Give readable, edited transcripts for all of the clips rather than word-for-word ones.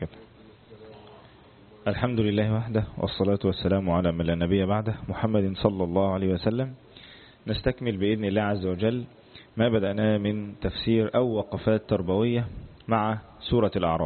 وبركاته. الحمد لله وحده، والصلاة والسلام على من لا نبي بعده، محمد صلى الله عليه وسلم. نستكمل بإذن الله عز وجل ما بدأنا من تفسير أو وقفات تربوية مع سورة الأعراف.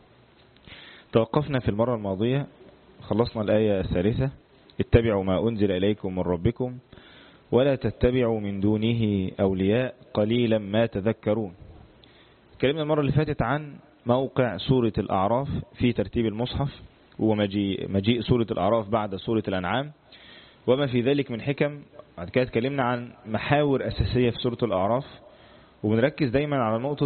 توقفنا في المرة الماضية، خلصنا الآية الثالثة: اتبعوا ما أنزل إليكم من ربكم ولا تتبعوا من دونه أولياء قليلا ما تذكرون. اتكلمنا المرة اللي فاتت عن موقع سورة الأعراف في ترتيب المصحف، ومجيء سورة الأعراف بعد سورة الأنعام وما في ذلك من حكم. بعد كده اتكلمنا عن محاور أساسية في سورة الأعراف، وبنركز دايما على نقطة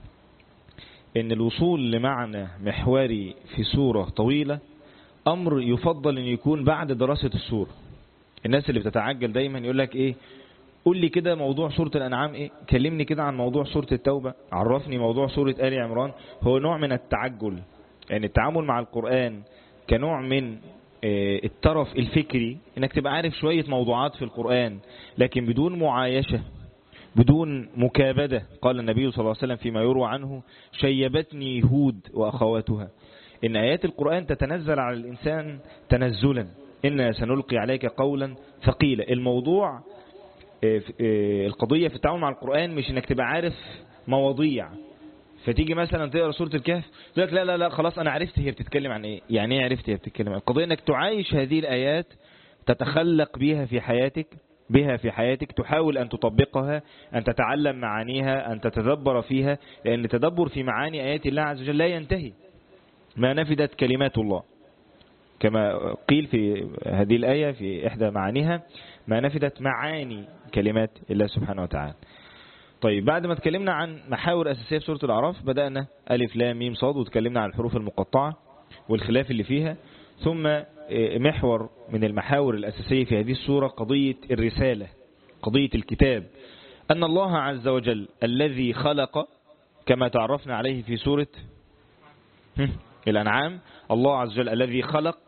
ان الوصول لمعنى محوري في سورة طويلة أمر يفضل أن يكون بعد دراسة السورة. الناس اللي بتتعجل دايما يقول لك ايه، قول لي كده موضوع سورة الأنعام ايه، كلمني كده عن موضوع سورة التوبة، عرفني موضوع سورة آل عمران. هو نوع من التعجل، يعني التعامل مع القرآن كنوع من الترف الفكري، انك تبقى عارف شوية موضوعات في القرآن لكن بدون معايشة، بدون مكابدة. قال النبي صلى الله عليه وسلم فيما يروى عنه: شيبتني هود وأخواتها. إن آيات القرآن تتنزل على الإنسان تنزلا، إنا سنلقي عليك قولا ثقيلا. الموضوع القضية في التعامل مع القرآن مش إنك تبقى عارف مواضيع، فتيجي مثلا تقرأ سورة الكهف تقول لك لا لا لا خلاص أنا عرفت هي بتتكلم عن إيه. يعني إيه عرفت هي بتتكلم عن؟ القضية إنك تعايش هذه الآيات، تتخلق بها في حياتك، تحاول أن تطبقها، أن تتعلم معانيها، أن تتدبر فيها، لأن التدبر في معاني آيات الله عز وجل لا ينتهي ما نفدت كلمات الله، كما قيل في هذه الآية في إحدى معانيها: ما نفدت معاني كلمات الله سبحانه وتعالى. طيب، بعد ما تكلمنا عن محاور أساسية في سورة الأعراف بدأنا ألف لام ميم صاد، وتكلمنا عن الحروف المقطعة والخلاف اللي فيها. ثم محور من المحاور الأساسية في هذه السورة قضية الرسالة، قضية الكتاب، أن الله عز وجل الذي خلق، كما تعرفنا عليه في سورة الأنعام. الله عز وجل الذي خلق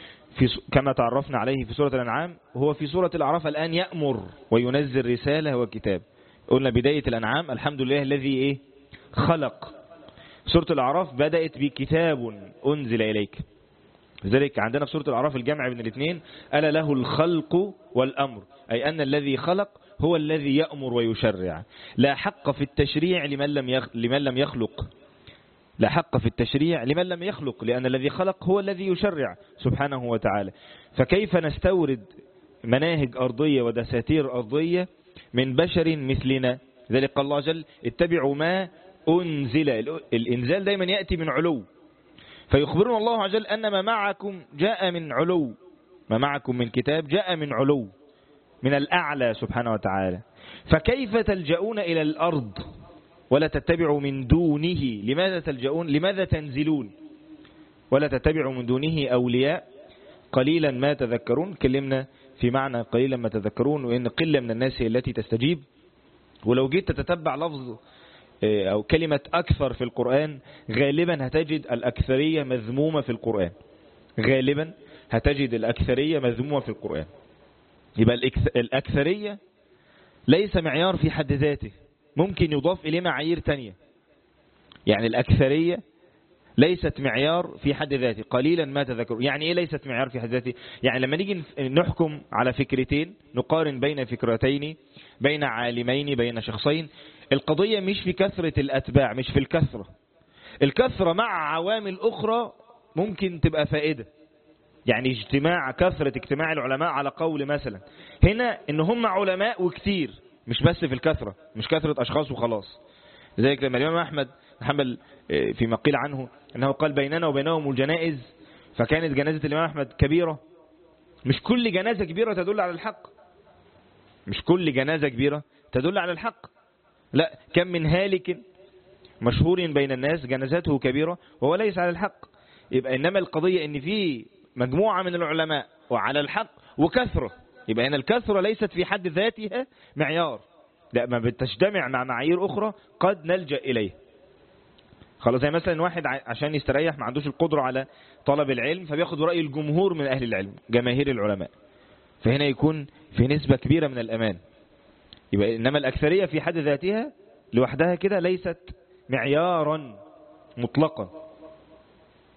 كما تعرفنا عليه في سورة الأنعام، هو في سورة الأعراف الآن يأمر وينزل رسالة وكتاب. قلنا بداية الأنعام الحمد لله الذي خلق. سورة الأعراف بدأت بكتاب أنزل إليك. لذلك عندنا في سورة الأعراف الجمع بين الاثنين: ألا له الخلق والأمر، أي أن الذي خلق هو الذي يأمر ويشرع. لا حق في التشريع لمن لم يخلق. لا حق في التشريع لمن لم يخلق، لأن الذي خلق هو الذي يشرع سبحانه وتعالى. فكيف نستورد مناهج أرضية ودساتير أرضية من بشر مثلنا؟ ذلك قال الله جل: اتبعوا ما أنزل. الإنزال دايما يأتي من علو، فيخبرنا الله عز وجل أن ما معكم جاء من علو، ما معكم من كتاب جاء من علو، من الأعلى سبحانه وتعالى. فكيف تلجؤون إلى الأرض ولا تتبعوا من دونه؟ لماذا تلجؤون؟ لماذا تنزلون؟ ولا تتبعوا من دونه أولياء قليلا ما تذكرون. كلمنا في معنى قليلا ما تذكرون، وإن قلة من الناس التي تستجيب. ولو جيت تتتبع لفظ أو كلمة أكثر في القرآن، غالبا هتجد الأكثرية مذمومة في القرآن. غالبا هتجد الأكثرية مذمومة في القرآن. يبقى الأكثرية ليس معيار في حد ذاته، ممكن يضاف إليه معايير تانية. يعني الأكثرية ليست معيار في حد ذاته. قليلا ما تذكرون يعني إيه ليست معيار في حد ذاته؟ يعني لما نيجي نحكم على فكرتين، نقارن بين فكرتين، بين عالمين، بين شخصين، القضية مش في كثرة الأتباع، مش في الكثرة. الكثرة مع عوامل أخرى ممكن تبقى فائدة. يعني كثرة اجتماع العلماء على قول مثلا هنا إن هم علماء وكتير، مش بس في الكثرة، مش كثرة أشخاص وخلاص. لذلك لما الإمام أحمد حنبل فيما قيل عنه أنه قال: بيننا وبينهم الجنائز، فكانت جنازة الإمام أحمد كبيرة. مش كل جنازة كبيرة تدل على الحق، مش كل جنازة كبيرة تدل على الحق. لا، كم من هالك مشهور بين الناس جنازته كبيرة وهو ليس على الحق. يبقى إنما القضية إن في مجموعة من العلماء وعلى الحق وكثرة، يبقى هنا الكثرة ليست في حد ذاتها معيار، لا، ما بتجتمع مع معايير أخرى قد نلجأ إليه. خلاص، زي مثلا واحد عشان يستريح ما عندوش القدرة على طلب العلم، فبياخد رأي الجمهور من أهل العلم، جماهير العلماء، فهنا يكون في نسبة كبيرة من الأمان. يبقى إنما الأكثرية في حد ذاتها لوحدها كده ليست معيارا مطلقا.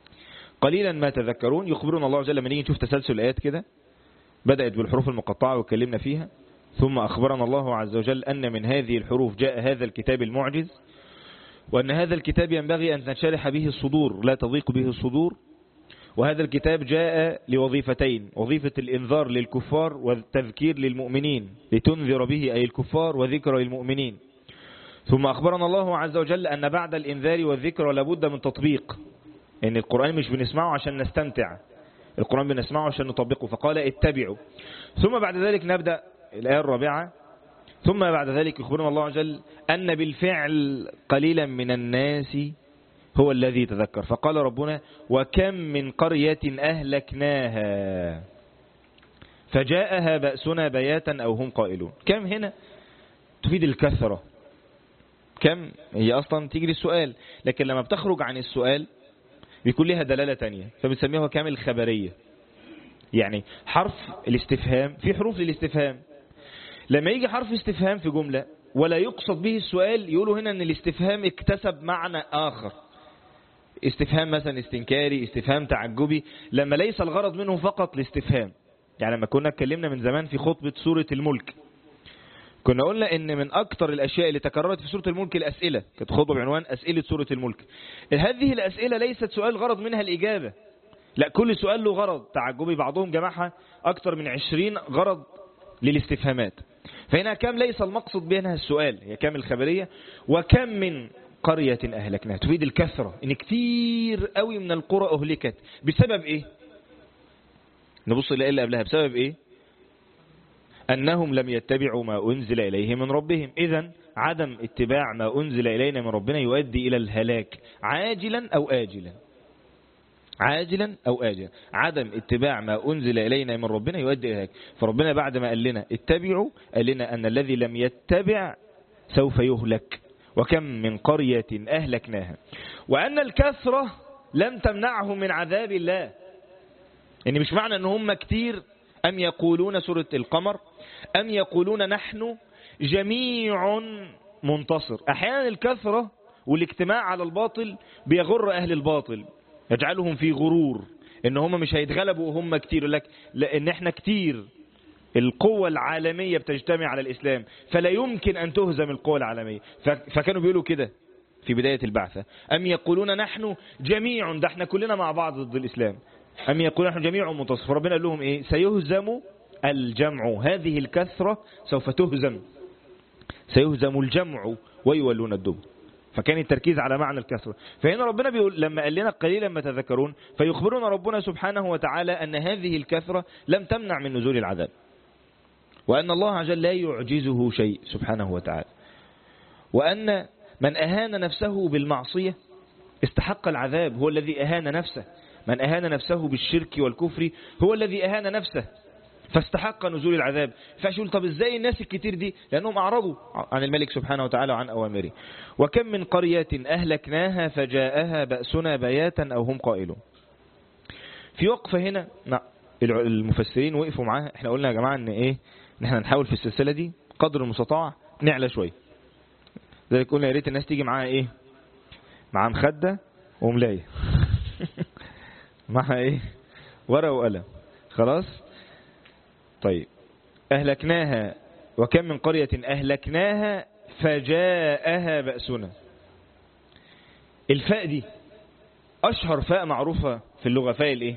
قليلا ما تذكرون. يخبرنا الله عز وجل لما نيجي نشوف تسلسل الآيات كده، بدأت بالحروف المقطعة واتكلمنا فيها، ثم أخبرنا الله عز وجل أن من هذه الحروف جاء هذا الكتاب المعجز، وأن هذا الكتاب ينبغي أن تنشرح به الصدور لا تضيق به الصدور. وهذا الكتاب جاء لوظيفتين: وظيفة الإنذار للكفار والتذكير للمؤمنين، لتنذر به أي الكفار وذكر للمؤمنين. ثم أخبرنا الله عز وجل أن بعد الإنذار والذكر لابد من تطبيق، إن القرآن مش بنسمعه عشان نستمتع، القرآن بنسمعه عشان نطبقه، فقال اتبعوا. ثم بعد ذلك نبدأ الآية الرابعة: ثم بعد ذلك يخبرنا الله عز وجل أن بالفعل قليلا من الناس هو الذي تذكر، فقال ربنا: وكم من قرية أهلكناها فجاءها بأسنا بياتا أو هم قائلون. كم هنا تفيد الكثرة، كم هي أصلا تيجي للسؤال، لكن لما بتخرج عن السؤال بيكون لها دلالة تانية، فبنسميها كم الخبرية. يعني حرف الاستفهام، في حروف للاستفهام، لما يجي حرف استفهام في جملة ولا يقصد به السؤال، يقولوا هنا ان الاستفهام اكتسب معنى آخر. استفهام مثلا استنكاري، استفهام تعجبي، لما ليس الغرض منه فقط الاستفهام. يعني لما كنا اتكلمنا من زمان في خطبة سورة الملك، كنا قلنا ان من اكتر الاشياء اللي تكررت في سورة الملك الاسئلة، كانت خطبة بعنوان اسئلة سورة الملك. هذه الاسئلة ليست سؤال غرض منها الاجابة، لا، كل سؤال له غرض تعجبي، بعضهم جمعها اكتر من 20 غرض للاستفهامات. فهنا كم ليس المقصد بينها السؤال، هي كم الخبرية. وكم من قرية أهلكناها تفيد الكثرة، إن كتير قوي من القرى أهلكت بسبب إيه؟ نبص إلى اللي قبلها، بسبب إيه؟ أنهم لم يتبعوا ما أنزل إليه من ربهم. إذن عدم اتباع ما أنزل إلينا من ربنا يؤدي إلى الهلاك عاجلا أو آجلا، عاجلا أو آجلا. عدم اتباع ما أنزل إلينا من ربنا يؤدي إلى الهلاك. فربنا بعد ما قال لنا اتبعوا، قال لنا أن الذي لم يتبع سوف يهلك. وكم من قرية أهلكناها. وأن الكثرة لم تمنعهم من عذاب الله، يعني مش معنى أن هم كتير. أم يقولون سورة القمر: أم يقولون نحن جميع منتصر. أحيانا الكثرة والاجتماع على الباطل بيغر أهل الباطل، يجعلهم في غرور ان هم مش هيتغلبوا وهم كتير، لك لان احنا كتير، القوة العالمية بتجتمع على الإسلام، فلا يمكن أن تهزم القوة العالمية. فكانوا بيقولوا كده في بداية البعثة: أم يقولون نحن جميع، ده احنا كلنا مع بعض ضد الإسلام. أم يقولون نحن جميع منتصر. فربنا قال لهم إيه؟ سيهزم الجمع، هذه الكثرة سوف تهزم، سيهزم الجمع ويولون الدبر. فكان التركيز على معنى الكثرة. فهنا ربنا بيقول لما قال لنا قليلا ما تذكرون، فيخبرنا ربنا سبحانه وتعالى أن هذه الكثرة لم تمنع من نزول العذاب، وأن الله عز وجل لا يعجزه شيء سبحانه وتعالى، وأن من أهان نفسه بالمعصية استحق العذاب، هو الذي أهان نفسه. من أهان نفسه بالشرك والكفر هو الذي أهان نفسه فاستحق نزول العذاب. فأقول طب إزاي الناس الكتير دي؟ لأنهم أعرضوا عن الملك سبحانه وتعالى وعن أوامره. وكم من قرية أهلكناها فجاءها بأسنا بياتا أو هم قائلون. في وقفة هنا المفسرين وقفوا معاها. احنا قلنا يا جماعة ان ايه، ان احنا نحاول في السلسلة دي قدر المستطاع نعلى شوية. ذلك قلنا يا ريت الناس تيجي معاها ايه، معاها مخدة وملاية معاها ايه، ورقة وقلم. خلاص طيب. أهلكناها، وكم من قرية أهلكناها فجاءها بأسنا. الفاء دي أشهر فاء معروفة في اللغة، فاء الايه؟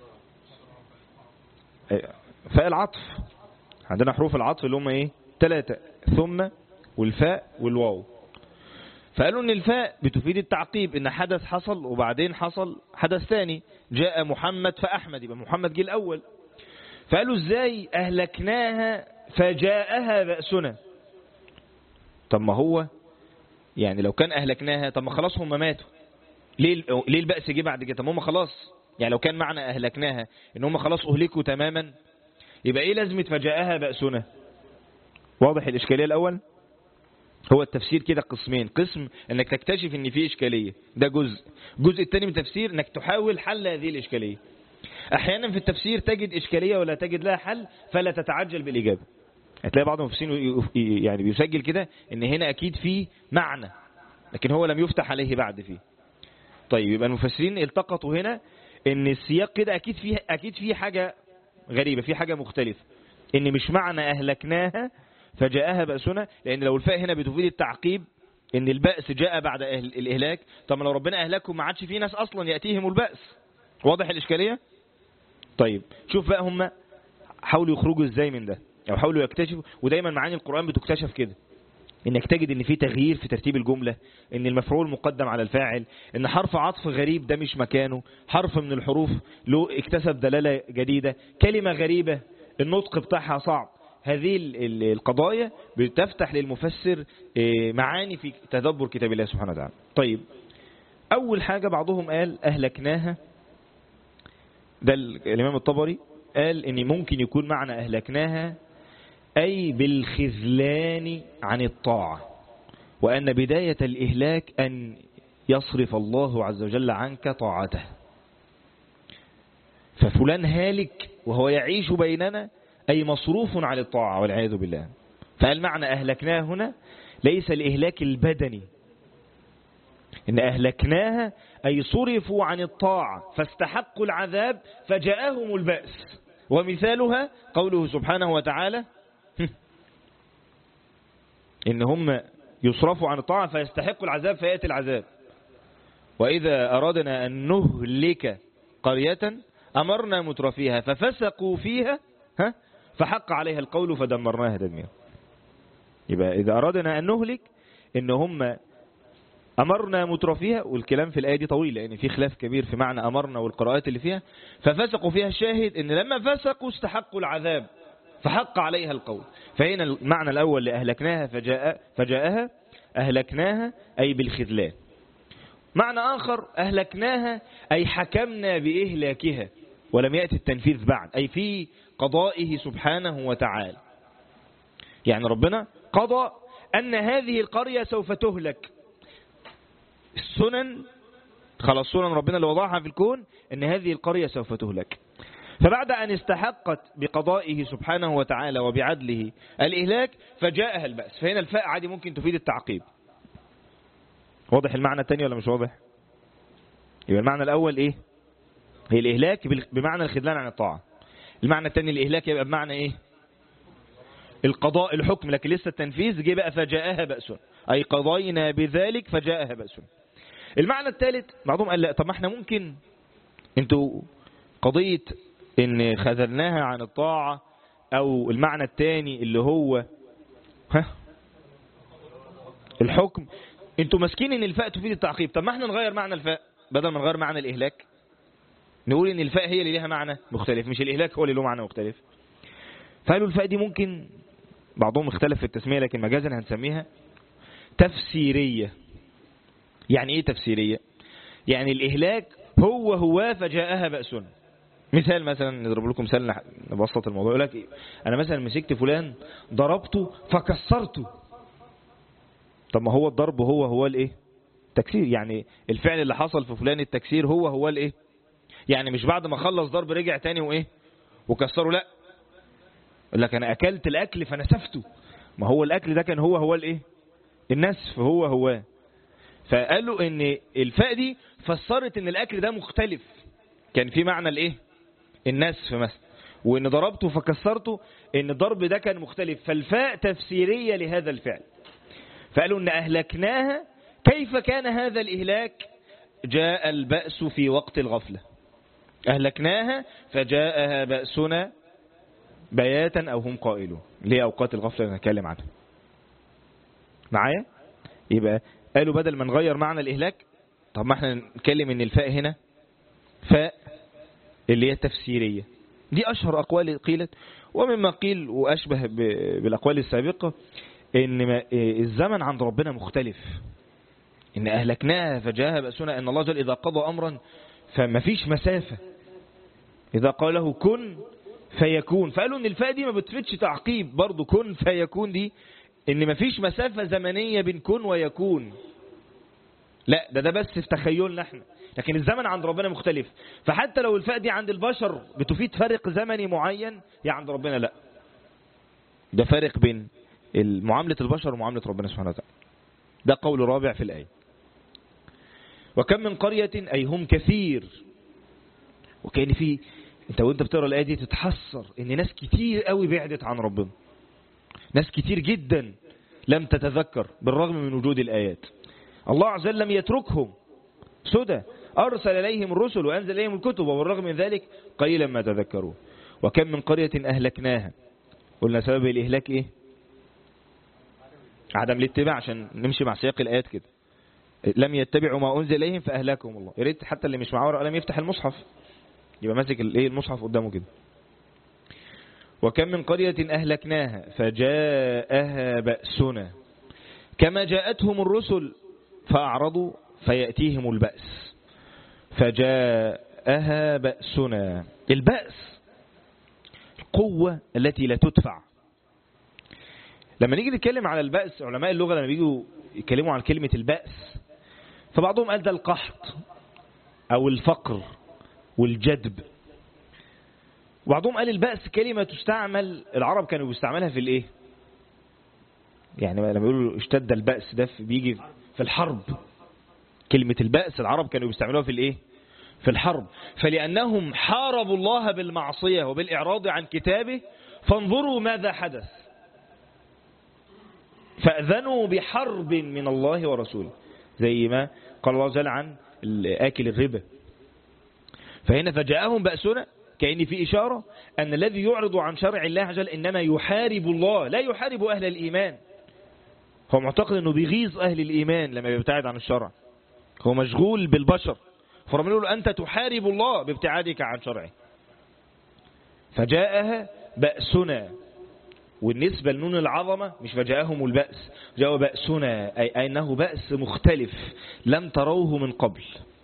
فاء العطف. عندنا حروف العطف اللي هم ايه؟ 3: ثم والفاء والواو. فقالوا ان الفاء بتفيد التعقيب، ان حدث حصل وبعدين حصل حدث ثاني، جاء محمد فأحمد، يبقى محمد جه الأول. فقالوا ازاي أهلكناها فجاءها بأسنا؟ طب ما هو يعني لو كان أهلكناها، طب ما خلاص هم ماتوا، ليه البأس جه بعد كده؟ طب هم خلاص، يعني لو كان معنى أهلكناها ان هم خلاص أهلكوا تماما، يبقى ايه لازمة فجاءها بأسنا؟ واضح الإشكالية الأول؟ هو التفسير كده قسمين: قسم انك تكتشف ان في إشكالية، ده جزء الثاني من التفسير انك تحاول حل هذه الإشكالية. احيانا في التفسير تجد إشكالية ولا تجد لها حل، فلا تتعجل بالإجابة. هتلاقي بعض المفسرين يعني بيسجل كده ان هنا اكيد في معنى، لكن هو لم يفتح عليه بعد فيه. طيب يبقى المفسرين التقطوا هنا ان السياق كده اكيد فيه حاجة غريبة، في حاجة مختلفة، ان مش معنى اهلكناها فجاءها بأسنا، لان لو الفاء هنا بتفيد التعقيب ان البأس جاء بعد الاهلاك. طب لو ربنا اهلكهم ما عادش في ناس اصلا يأتيهم البأس. واضح الاشكالية؟ طيب شوف بقى هم حاولوا يخرجوا ازاي من ده، او حاولوا يكتشفوا. ودايما معاني القرآن بتكتشف كده، انك تجد ان في تغيير في ترتيب الجملة، ان المفعول مقدم على الفاعل، ان حرف عطف غريب ده مش مكانه، حرف من الحروف له اكتسب دلالة جديدة، كلمة غريبة النطق بتاعها صعب. هذه القضايا بتفتح للمفسر معاني في تدبر كتاب الله سبحانه وتعالى. طيب اول حاجة بعضهم قال اهلكناها، ده الامام الطبري قال ان ممكن يكون معنى اهلكناها أي بالخذلان عن الطاعة، وأن بداية الإهلاك أن يصرف الله عز وجل عنك طاعته. ففلان هالك وهو يعيش بيننا أي مصروف عن الطاعة والعياذ بالله. فقال معنى أهلكناه هنا ليس الإهلاك البدني، إن أهلكناها أي صرفوا عن الطاعة فاستحقوا العذاب فجاءهم البأس. ومثالها قوله سبحانه وتعالى إن هم يصرفوا عن الطاعة فيستحقوا العذاب فيأتي العذاب. وإذا أرادنا أن نهلك قرية أمرنا مترفيها ففسقوا فيها فحق عليها القول فدمرناها تدميرا. يبقى إذا أرادنا أن نهلك إن هم أمرنا مترفيها، والكلام في الآية دي طويل لأن في خلاف كبير في معنى أمرنا والقراءات اللي فيها. ففسقوا فيها الشاهد إن لما فسقوا استحقوا العذاب فحق عليها القول. فهنا المعنى الأول لأهلكناها فجاءها أهلكناها أي بالخذلان. معنى آخر أهلكناها أي حكمنا بإهلاكها ولم يأتي التنفيذ بعد، أي في قضائه سبحانه وتعالى. يعني ربنا قضى أن هذه القرية سوف تهلك. السنن خلاص، سنن ربنا اللي وضعها في الكون أن هذه القرية سوف تهلك. فبعد أن استحقت بقضائه سبحانه وتعالى وبعدله الإهلاك فجاءها البأس. فهنا الفاء عادي ممكن تفيد التعقيب. واضح المعنى الثاني ولا مش واضح؟ يبقى المعنى الأول إيه؟ هي الإهلاك بمعنى الخذلان عن الطاعة. المعنى الثاني الإهلاك يبقى بمعنى إيه؟ القضاء الحكم، لكن لسه التنفيذ جه بقى فجاءها بأس، أي قضينا بذلك فجاءها بأس. المعنى الثالث بعضهم قال لا، طب ما احنا ممكن انتوا قضية ان خذلناها عن الطاعة، او المعنى الثاني اللي هو الحكم، انتوا ماسكين ان الفاء تفيد التعقيب. طب ما احنا نغير معنى الفاء، بدل ما نغير معنى الإهلاك نقول ان الفاء هي اللي ليها معنى مختلف، مش الإهلاك هو اللي له معنى مختلف. فقالوا الفاء دي ممكن، بعضهم اختلف في التسمية لكن مجازا هنسميها تفسيرية. يعني ايه تفسيرية؟ يعني الإهلاك هو فجاءها بأسنا. مثال مثلا نضرب لكم مثال نبسط الموضوع. يقول لك انا مثلا مسكت فلان ضربته فكسرته. طب ما هو الضرب هو الايه؟ تكسير. يعني الفعل اللي حصل في فلان التكسير هو الايه؟ يعني مش بعد ما خلص ضرب رجع تاني وايه وكسره، لا. يقول لك انا اكلت الاكل فنسفته. ما هو الاكل ده كان هو الايه؟ النسف هو. فقالوا ان الفاء دي فسرت ان الاكل ده مختلف، كان في معنى الايه؟ النسف مثلا، وان ضربته فكسرته ان الضرب ده كان مختلف. فالفاء تفسيرية لهذا الفعل. فقالوا ان اهلكناها كيف كان هذا الاهلاك؟ جاء البأس في وقت الغفلة. اهلكناها فجاءها بأسنا بياتا او هم قائلون، ليه اوقات الغفلة اللي نتكلم عنها معايا. يبقى قالوا بدل ما نغير معنى الإهلاك، طب ما احنا نتكلم ان الفاء هنا فاء اللي هي تفسيرية. دي أشهر أقوال قيلت. ومما قيل وأشبه بالأقوال السابقة ان الزمن عند ربنا مختلف، ان أهلكناها فجاءها بأسنا، ان الله جل إذا قضى أمرا فما فيش مسافة، إذا قال له كن فيكون. فقالوا ان الفاء دي ما بتفيدش تعقيب برضو، كن فيكون دي ان ما فيش مسافة زمنية بين كن ويكون، لا ده بس في تخيلنا احنا، لكن الزمن عند ربنا مختلف. فحتى لو الفاء دي عند البشر بتفيد فرق زمني معين، يا عند ربنا لا، ده فرق بين معاملة البشر ومعاملة ربنا سبحانه وتعالى. ده قول رابع في الآية. وكم من قرية أي هم كثير وكأن في انت وانت بتقرأ الآية دي تتحسر ان ناس كتير قوي بعدت عن ربنا، ناس كتير جدا لم تتذكر بالرغم من وجود الآيات. الله عز وجل لم يتركهم سدى، أرسل إليهم الرسل وأنزل إليهم الكتب، وبالرغم من ذلك قليلا ما تذكرون. وكم من قرية أهلكناها، قلنا سبب الإهلاك إيه؟ عدم الاتباع، عشان نمشي مع سياق الآيات كده. لم يتبعوا ما أنزل إليهم فأهلكهم الله. يا ريت حتى اللي مش معاه ورقة قلم يفتح المصحف، يبقى ماسك المصحف قدامه كده. وكم من قرية أهلكناها فجاءها بأسنا كما جاءتهم الرسل فأعرضوا فيأتيهم البأس. فجاءها بأسنا، البأس القوة التي لا تدفع. لما نيجي نتكلم على البأس، علماء اللغة لما بيجوا يتكلموا عن كلمة البأس فبعضهم قال ده القحط أو الفقر والجدب، وبعضهم قال البأس كلمة تستعمل، العرب كانوا بيستعملها في الايه، يعني لما يقولوا اشتد البأس ده بيجي في الحرب. كلمة البأس العرب كانوا بيستعملوها في الايه، في الحرب. فلأنهم حاربوا الله بالمعصية وبالإعراض عن كتابه فانظروا ماذا حدث، فأذنوا بحرب من الله ورسوله، زي ما قال الله جل عن آكل الربا. فهنا فجاءهم بأسنا كأن في إشارة أن الذي يعرض عن شرع الله عز وجل إنما يحارب الله، لا يحارب أهل الإيمان. هو معتقد أنه بيغيظ أهل الإيمان لما يبتعد عن الشرع، هو مشغول بالبشر، فربنا يقول أنت تحارب الله بابتعادك عن شرعه. فجاءها بأسنا، والنسبة لنون العظمة مش فجاءهم البأس، جاء بأسنا أي أنه بأس مختلف لم تروه من قبل.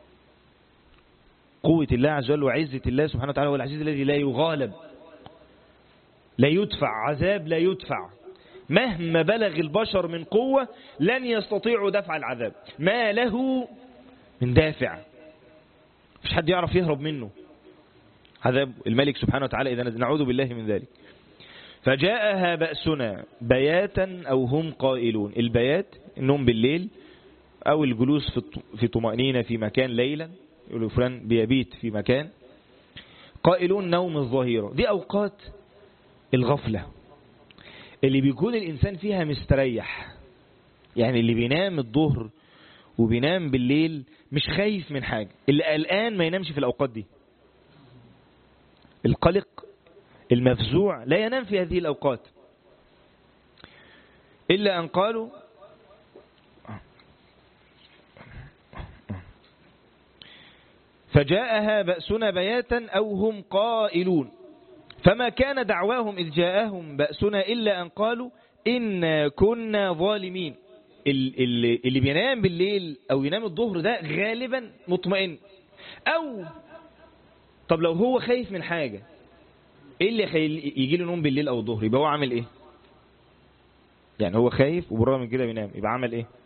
قوة الله عز وجل وعزة الله سبحانه وتعالى هو العزيز الذي لا يغالب، لا يدفع، عذاب لا يدفع. مهما بلغ البشر من قوة لن يستطيعوا دفع العذاب، ما له من دافع، مش حد يعرف يهرب منه عذاب الملك سبحانه وتعالى إذا نعوذ بالله من ذلك. فجاءها بأسنا بياتا أو هم قائلون. البيات النوم بالليل أو الجلوس في طمأنينة في مكان ليلا، يقولوا فلان بيبيت في مكان. قائلون نوم الظهيرة، دي أوقات الغفلة اللي بيكون الإنسان فيها مستريح، يعني اللي بينام الظهر وبينام بالليل مش خايف من حاجة. اللي قلقان ما ينامش في الأوقات دي، القلق المفزوع لا ينام في هذه الأوقات، إلا أن قالوا فجاءها بأسنا بياتا أو هم قائلون فما كان دعواهم إذ جاءهم بأسنا إلا أن قالوا إنا كنا ظالمين. اللي بينام بالليل أو ينام الظهر ده غالبا مطمئن، أو طب لو هو خايف من حاجة إيه اللي يجي له نوم بالليل أو الظهر؟ يبقى هو عامل إيه؟ يعني هو خايف وبالرغم من كده بينام، يبقى عمل إيه؟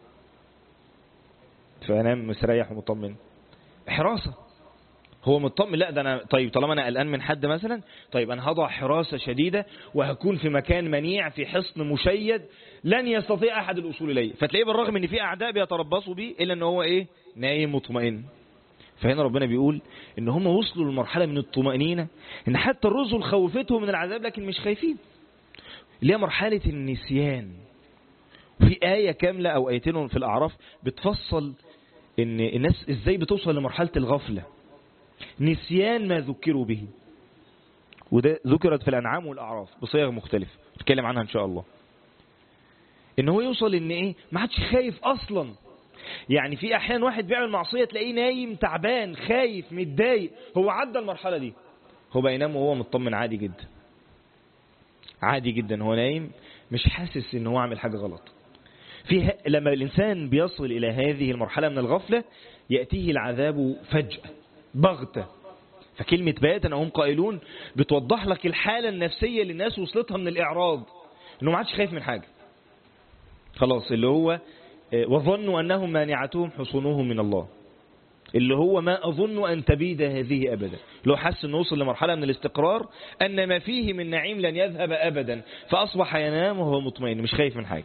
فينام مستريح ومطمن، حراسة. هو مطمن، لا ده أنا طيب طالما أنا قلقان من حد مثلا، طيب أنا هضع حراسة شديدة وهكون في مكان منيع في حصن مشيد لن يستطيع أحد الوصول إليه. فتلاقيه بالرغم أن في أعداء بيتربصوا بيه إلا أنه هو إيه؟ نايم مطمئن. فهنا ربنا بيقول إن هم وصلوا للمرحلة من الطمأنينة إن حتى الرسل خوفتهم من العذاب لكن مش خايفين، اللي هي مرحلة النسيان. في آية كاملة أو آيتين في الأعراف بتفصل إن الناس إزاي بتوصل لمرحلة الغفلة، نسيان ما ذكروا به، وده ذكرت في الأنعام والأعراف بصيغ مختلفة نتكلم عنها إن شاء الله. إن هو يوصل إن إيه، ما عادش خايف أصلا. يعني في أحيان واحد بيعمل معصية تلاقيه نايم تعبان خايف متضايق، هو عدى المرحلة دي، هو بقى ينام وهو مطمن عادي جدا، عادي جدا، هو نايم مش حاسس إن هو عامل حاجة غلط. لما الإنسان بيصل إلى هذه المرحلة من الغفلة يأتيه العذاب فجأة بغتة. فكلمة بياتا هم قائلون بتوضح لك الحالة النفسية اللي الناس وصلتها من الإعراض، إنه ما عادش خايف من حاجة خلاص، اللي هو وظنوا أنهم مانعتهم حصونهم من الله، اللي هو ما أظن أن تبيد هذه أبدا. لو حس أنه وصل لمرحلة من الاستقرار أن ما فيه من نعيم لن يذهب أبدا، فأصبح ينام وهو مطمئن مش خايف من حاجة.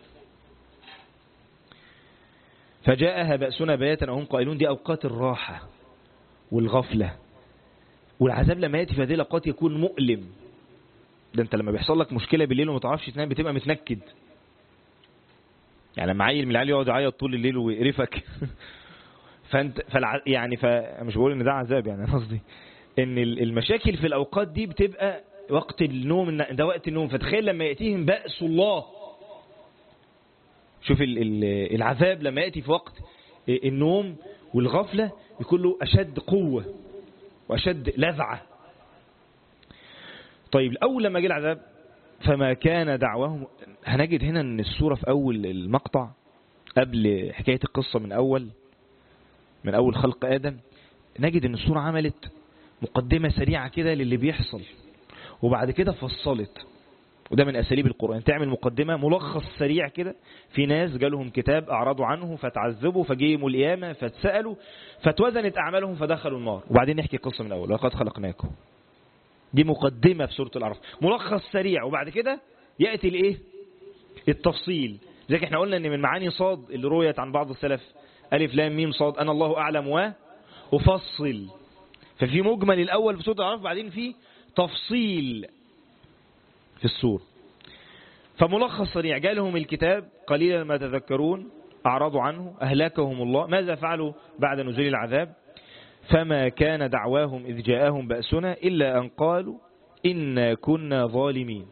فجاءها بأسنا بياتا هم قائلون، دي أوقات الراحة والغفلة والعذاب لما يأتي في هذه الأوقات يكون مؤلم. ده انت لما بيحصل لك مشكلة بالليل وما تعرفش تنام بتبقى متنكد. يعني لما عيل من العيال يقعد يعيط طول الليل ويقرفك فانت يعني مش بقول ان ده عذاب، يعني انا قصدي ان المشاكل في الاوقات دي بتبقى وقت النوم، ده وقت النوم. فتخيل لما يأتيهم بأس الله. شوف العذاب لما يأتي في وقت النوم والغفلة يكون له أشد قوة وأشد لذعة. طيب الأول لما جاء العذاب فما كان دعواهم. هنجد هنا ان السورة في أول المقطع قبل حكاية القصة من أول خلق آدم، نجد ان السورة عملت مقدمة سريعة كده للي بيحصل وبعد كده فصلت. وده من أساليب القرآن، تعمل مقدمة ملخص سريع كده. في ناس جالهم كتاب أعرضوا عنه فتعذبوا فجيموا القيامة فتسألوا فتوزنت أعمالهم فدخلوا النار، وبعدين نحكي القصة من الأول لقد خلقناكم. دي مقدمة في سورة الأعراف، ملخص سريع، وبعد كده يأتي الإيه؟ التفصيل. زي احنا قلنا ان من معاني صاد اللي رويت عن بعض السلف ألف لام ميم صاد أنا الله أعلم وأفصل. ففي مجمل الأول في سورة الأعراف، بعدين في تفصيل في السور. فملخص سريع، جالهم الكتاب قليلا ما تذكرون أعرضوا عنه أهلكهم الله. ماذا فعلوا بعد نزول العذاب؟ فما كان دعواهم إذ جاءهم بأسنا إلا أن قالوا إنا كنا ظالمين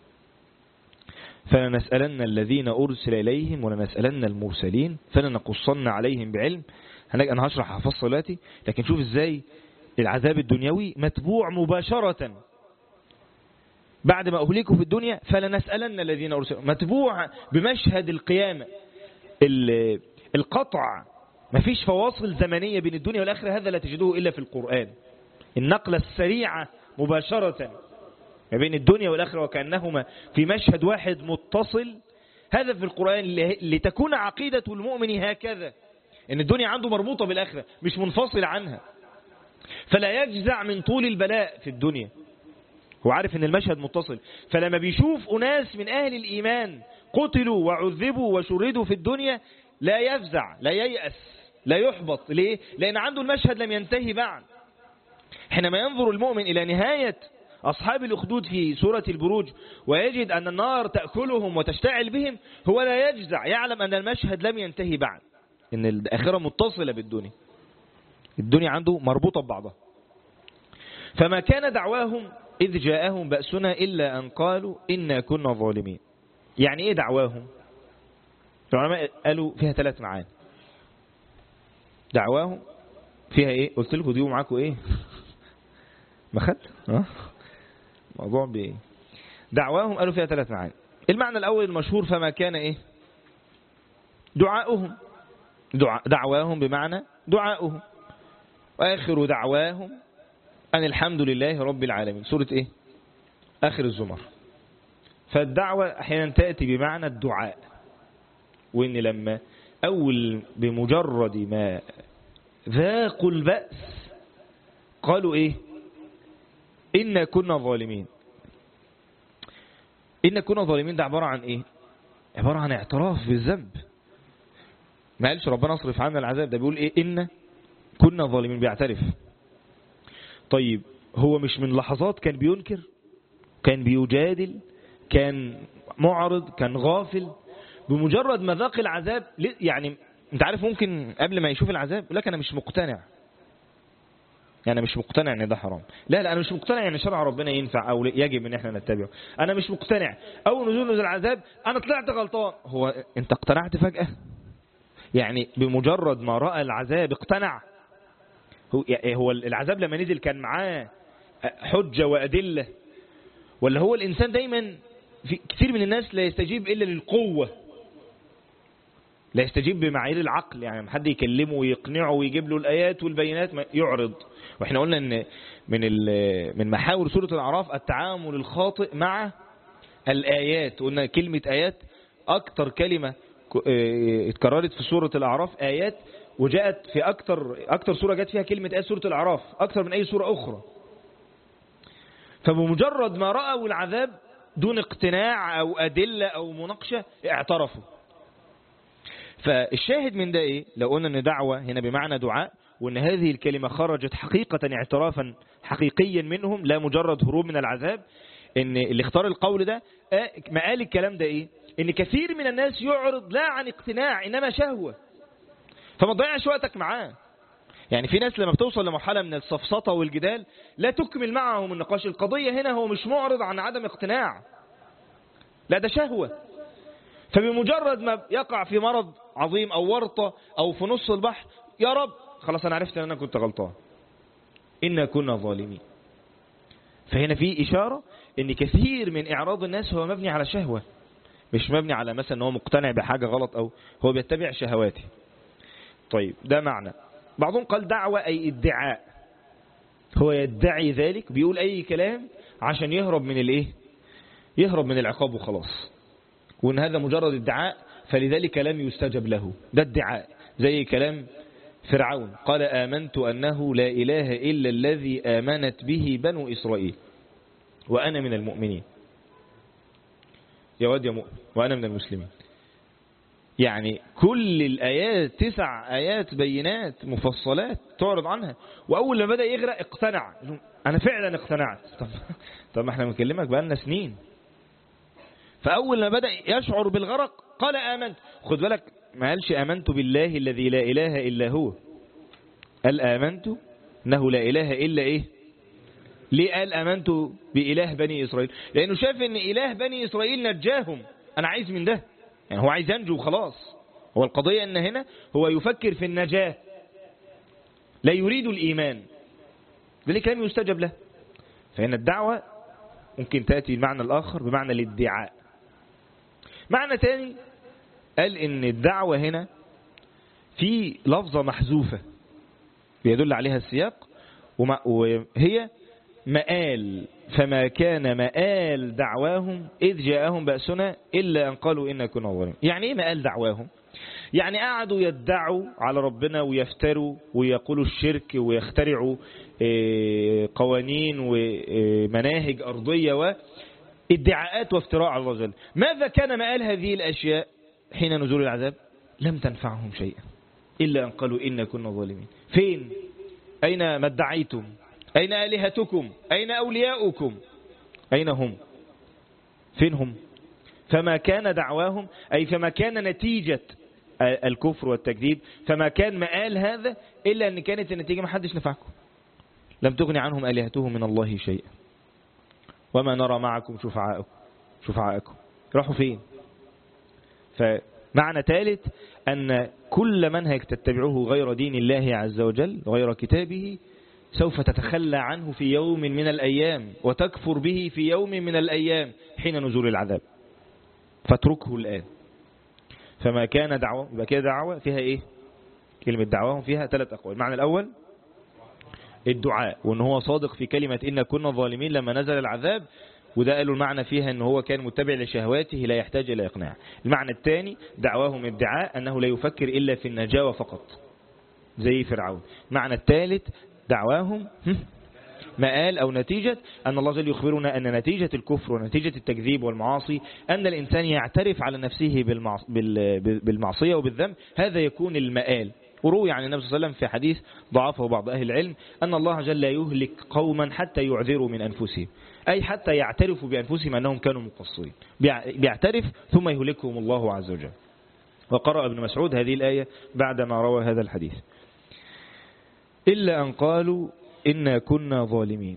فلنسألن الذين أرسل إليهم ولنسألن المرسلين فلنقصن عليهم بعلم. أنا هشرح هفصل دلوقتي، لكن شوف إزاي العذاب الدنيوي متبوع مباشرة بعد ما أهلكوا في الدنيا. فلنسألن الذين أرسلوا متبوع بمشهد القيامة، القطع، مفيش فواصل زمنية بين الدنيا والآخرة. هذا لا تجدوه إلا في القرآن، النقلة السريعة مباشرة ما بين الدنيا والآخرة وكأنهما في مشهد واحد متصل. هذا في القرآن لتكون عقيدة المؤمن هكذا، إن الدنيا عنده مربوطة بالآخرة مش منفصل عنها، فلا يجزع من طول البلاء في الدنيا. هو عارف إن المشهد متصل، فلما بيشوف أناس من أهل الإيمان قتلوا وعذبوا وشردوا في الدنيا لا يفزع لا ييأس لا يحبط. ليه؟ لأن عنده المشهد لم ينتهي بعد. حينما ينظر المؤمن إلى نهاية أصحاب الأخدود في سورة البروج ويجد أن النار تأكلهم وتشتعل بهم، هو لا يجزع، يعلم أن المشهد لم ينتهي بعد، إن الآخرة متصلة بالدنيا، الدنيا عنده مربوطة ببعضها. فما كان دعواهم إذ جاءهم بأسنا إلا أن قالوا إنا كنا ظالمين. يعني إيه دعواهم؟ العلماء قالوا فيها 3 معاني. دعواهم فيها إيه؟ قلت لكم ديوا معاكم إيه؟ ما خدت؟ موضوع بإيه؟ دعواهم قالوا فيها 3 معاني. المعنى الأول المشهور فما كان إيه؟ دعاؤهم. دعواهم بمعنى دعاؤهم. وآخر دعواهم أن الحمد لله رب العالمين. سورة إيه؟ آخر الزمر. فالدعوة أحيانا تأتي بمعنى الدعاء، وإن لما أول بمجرد ما ذاقوا البأس قالوا إيه؟ إنا كنا ظالمين. إنا كنا ظالمين ده عبارة عن إيه؟ عبارة عن اعتراف بالذنب. ما قالش ربنا اصرف عنا العذاب، ده بيقول إيه؟ إنا كنا ظالمين، بيعترف. طيب هو مش من لحظات كان بينكر، كان بيجادل، كان معرض، كان غافل. بمجرد ما ذاق العذاب، يعني انت عارف ممكن قبل ما يشوف العذاب يقول لك انا مش مقتنع، يعني مش مقتنع ان ده حرام، لا انا مش مقتنع ان شرع ربنا ينفع او يجب ان احنا نتبعه، انا مش مقتنع. اول نزول العذاب انا طلعت غلطان. هو انت اقتنعت فجأة؟ يعني بمجرد ما رأى العذاب اقتنع؟ هو العذاب لما نزل كان معاه حجة وأدلة؟ ولا هو الإنسان دايما في كثير من الناس لا يستجيب إلا للقوة، لا يستجيب بمعايير العقل، يعني حد يكلمه ويقنعه ويجيب له الآيات والبينات يعرض. وإحنا قلنا أن من محاور سورة الأعراف التعامل الخاطئ مع الآيات. قلنا كلمة آيات أكتر كلمة اتكررت في سورة الأعراف آيات، وجاءت في أكتر سورة جاءت فيها كلمة آيات سورة الأعراف أكتر من أي سورة أخرى. فبمجرد ما رأوا العذاب دون اقتناع أو أدلة أو مناقشة اعترفوا. فالشاهد من ده إيه؟ لو قلنا أن دعوة هنا بمعنى دعاء، وأن هذه الكلمة خرجت حقيقة اعترافا حقيقيا منهم لا مجرد هروب من العذاب، ان اللي اختار القول ده ما قال الكلام ده ايه؟ ان كثير من الناس يعرض لا عن اقتناع انما شهوة، فما تضيعش وقتك معاه. يعني في ناس لما بتوصل لمرحلة من السفسطة والجدال لا تكمل معهم النقاش. القضية هنا هو مش معرض عن عدم اقتناع، لا ده شهوة. فبمجرد ما يقع في مرض عظيم او ورطة او في نص البحر، يا رب خلاص انا عرفت ان انا كنت غلطان، إنا كنا ظالمين. فهنا في إشارة ان كثير من إعراض الناس هو مبني على شهوة، مش مبني على مثلا ان هو مقتنع بحاجة غلط او هو بيتبع شهواته. طيب ده معنى. بعضهم قال دعوة أي ادعاء، هو يدعي ذلك، بيقول أي كلام عشان يهرب من الايه؟ يهرب من العقاب وخلاص، وان هذا مجرد ادعاء فلذلك لم يستجب له. ده ادعاء زي كلام فرعون، قال آمنت أنه لا إله إلا الذي آمنت به بنو إسرائيل وأنا من المؤمنين. يا واد يا مؤمن وأنا من المسلمين. يعني كل الآيات 9 آيات بينات مفصلات تعرض عنها، وأول ما بدأ يغرق اقتنع، أنا فعلا اقتنعت. طب ما احنا بنكلمك بقالنا سنين. فأول ما بدأ يشعر بالغرق قال آمنت. خد بالك ما قالش آمنت بالله الذي لا إله إلا هو، قال آمنت أنه لا إله إلا إيه؟ ليه قال آمنت بإله بني إسرائيل؟ لأنه شاف أن إله بني إسرائيل نجاهم، أنا عايز من ده. يعني هو عايز ينجو وخلاص. هو القضية أن هنا هو يفكر في النجاة لا يريد الإيمان، ذلك لم يستجب له. فهنا الدعوة ممكن تأتي المعنى الآخر بمعنى الادعاء. معنى تاني قال ان الدعوة هنا في لفظة محذوفة بيدل عليها السياق، وهي مآل، فما كان مآل دعواهم إذ جاءهم بأسنا إلا أن قالوا إنا كنا ظالمين. يعني إيه مآل دعواهم؟ يعني قعدوا يدعوا على ربنا ويفتروا ويقولوا الشرك ويخترعوا قوانين ومناهج أرضية وادعاءات وافتراء على الله جل. ماذا كان مآل هذه الأشياء حين نزول العذاب؟ لم تنفعهم شيئا إلا أن قالوا إنا كنا ظالمين. فين؟ أين ما ادعيتم؟ أين آلهتكم؟ أين أولياؤكم؟ أين هم؟ فين هم؟ فما كان دعواهم أي فما كان نتيجة الكفر والتكذيب، فما كان مآل هذا إلا أن كانت النتيجة ما حدش نفعكم، لم تغني عنهم آلهتهم من الله شيئا وما نرى معكم شفعاءكم. راحوا فين؟ فمعنى ثالث أن كل منهج تتبعوه غير دين الله عز وجل غير كتابه سوف تتخلى عنه في يوم من الأيام وتكفر به في يوم من الأيام حين نزول العذاب، فاتركه الآن. فما كان دعوة، يبقى كده دعوة فيها إيه؟ كلمة دعواهم فيها 3 أقوال. المعنى الأول الدعاء، وأن هو صادق في كلمة إن كنا ظالمين لما نزل العذاب، وده قالوا المعنى فيها أنه هو كان متبع لشهواته لا يحتاج إلى إقناع. المعنى الثاني دعواهم ادعاء أنه لا يفكر إلا في النجاة فقط زي فرعون. المعنى الثالث دعواهم مآل أو نتيجة أن الله جل يخبرنا أن نتيجة الكفر ونتيجة التكذيب والمعاصي أن الإنسان يعترف على نفسه بالمعصية وبالذنب، هذا يكون المآل. وروي عن النبي صلى الله عليه وسلم في حديث ضعفه بعض أهل العلم أن الله جل يهلك قوما حتى يعذروا من أنفسهم، أي حتى يعترفوا بأنفسهم أنهم كانوا مقصرين، بيعترف ثم يهلكهم الله عز وجل. وقرأ ابن مسعود هذه الآية بعدما روى هذا الحديث. إلا أن قالوا إنا كنا ظالمين.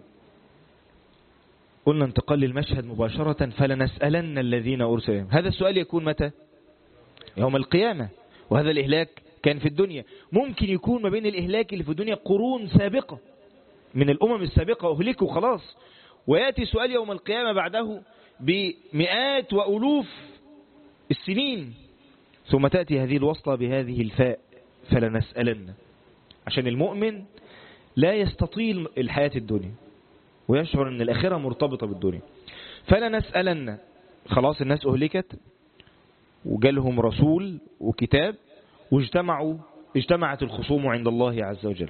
قلنا انتقل للمشهد مباشرة، فلنسألن الذين أرسلهم. هذا السؤال يكون متى؟ يوم القيامة. وهذا الإهلاك كان في الدنيا. ممكن يكون ما بين الإهلاك اللي في الدنيا قرون سابقة من الأمم السابقة أهلكوا خلاص، ويأتي سؤال يوم القيامة بعده بمئات وألوف السنين، ثم تأتي هذه الوصلة بهذه الفاء فلنسألن، عشان المؤمن لا يستطيل الحياة الدنيا ويشعر أن الآخرة مرتبطة بالدنيا. فلنسألن، خلاص الناس أهلكت وجالهم رسول وكتاب واجتمعت الخصوم عند الله عز وجل،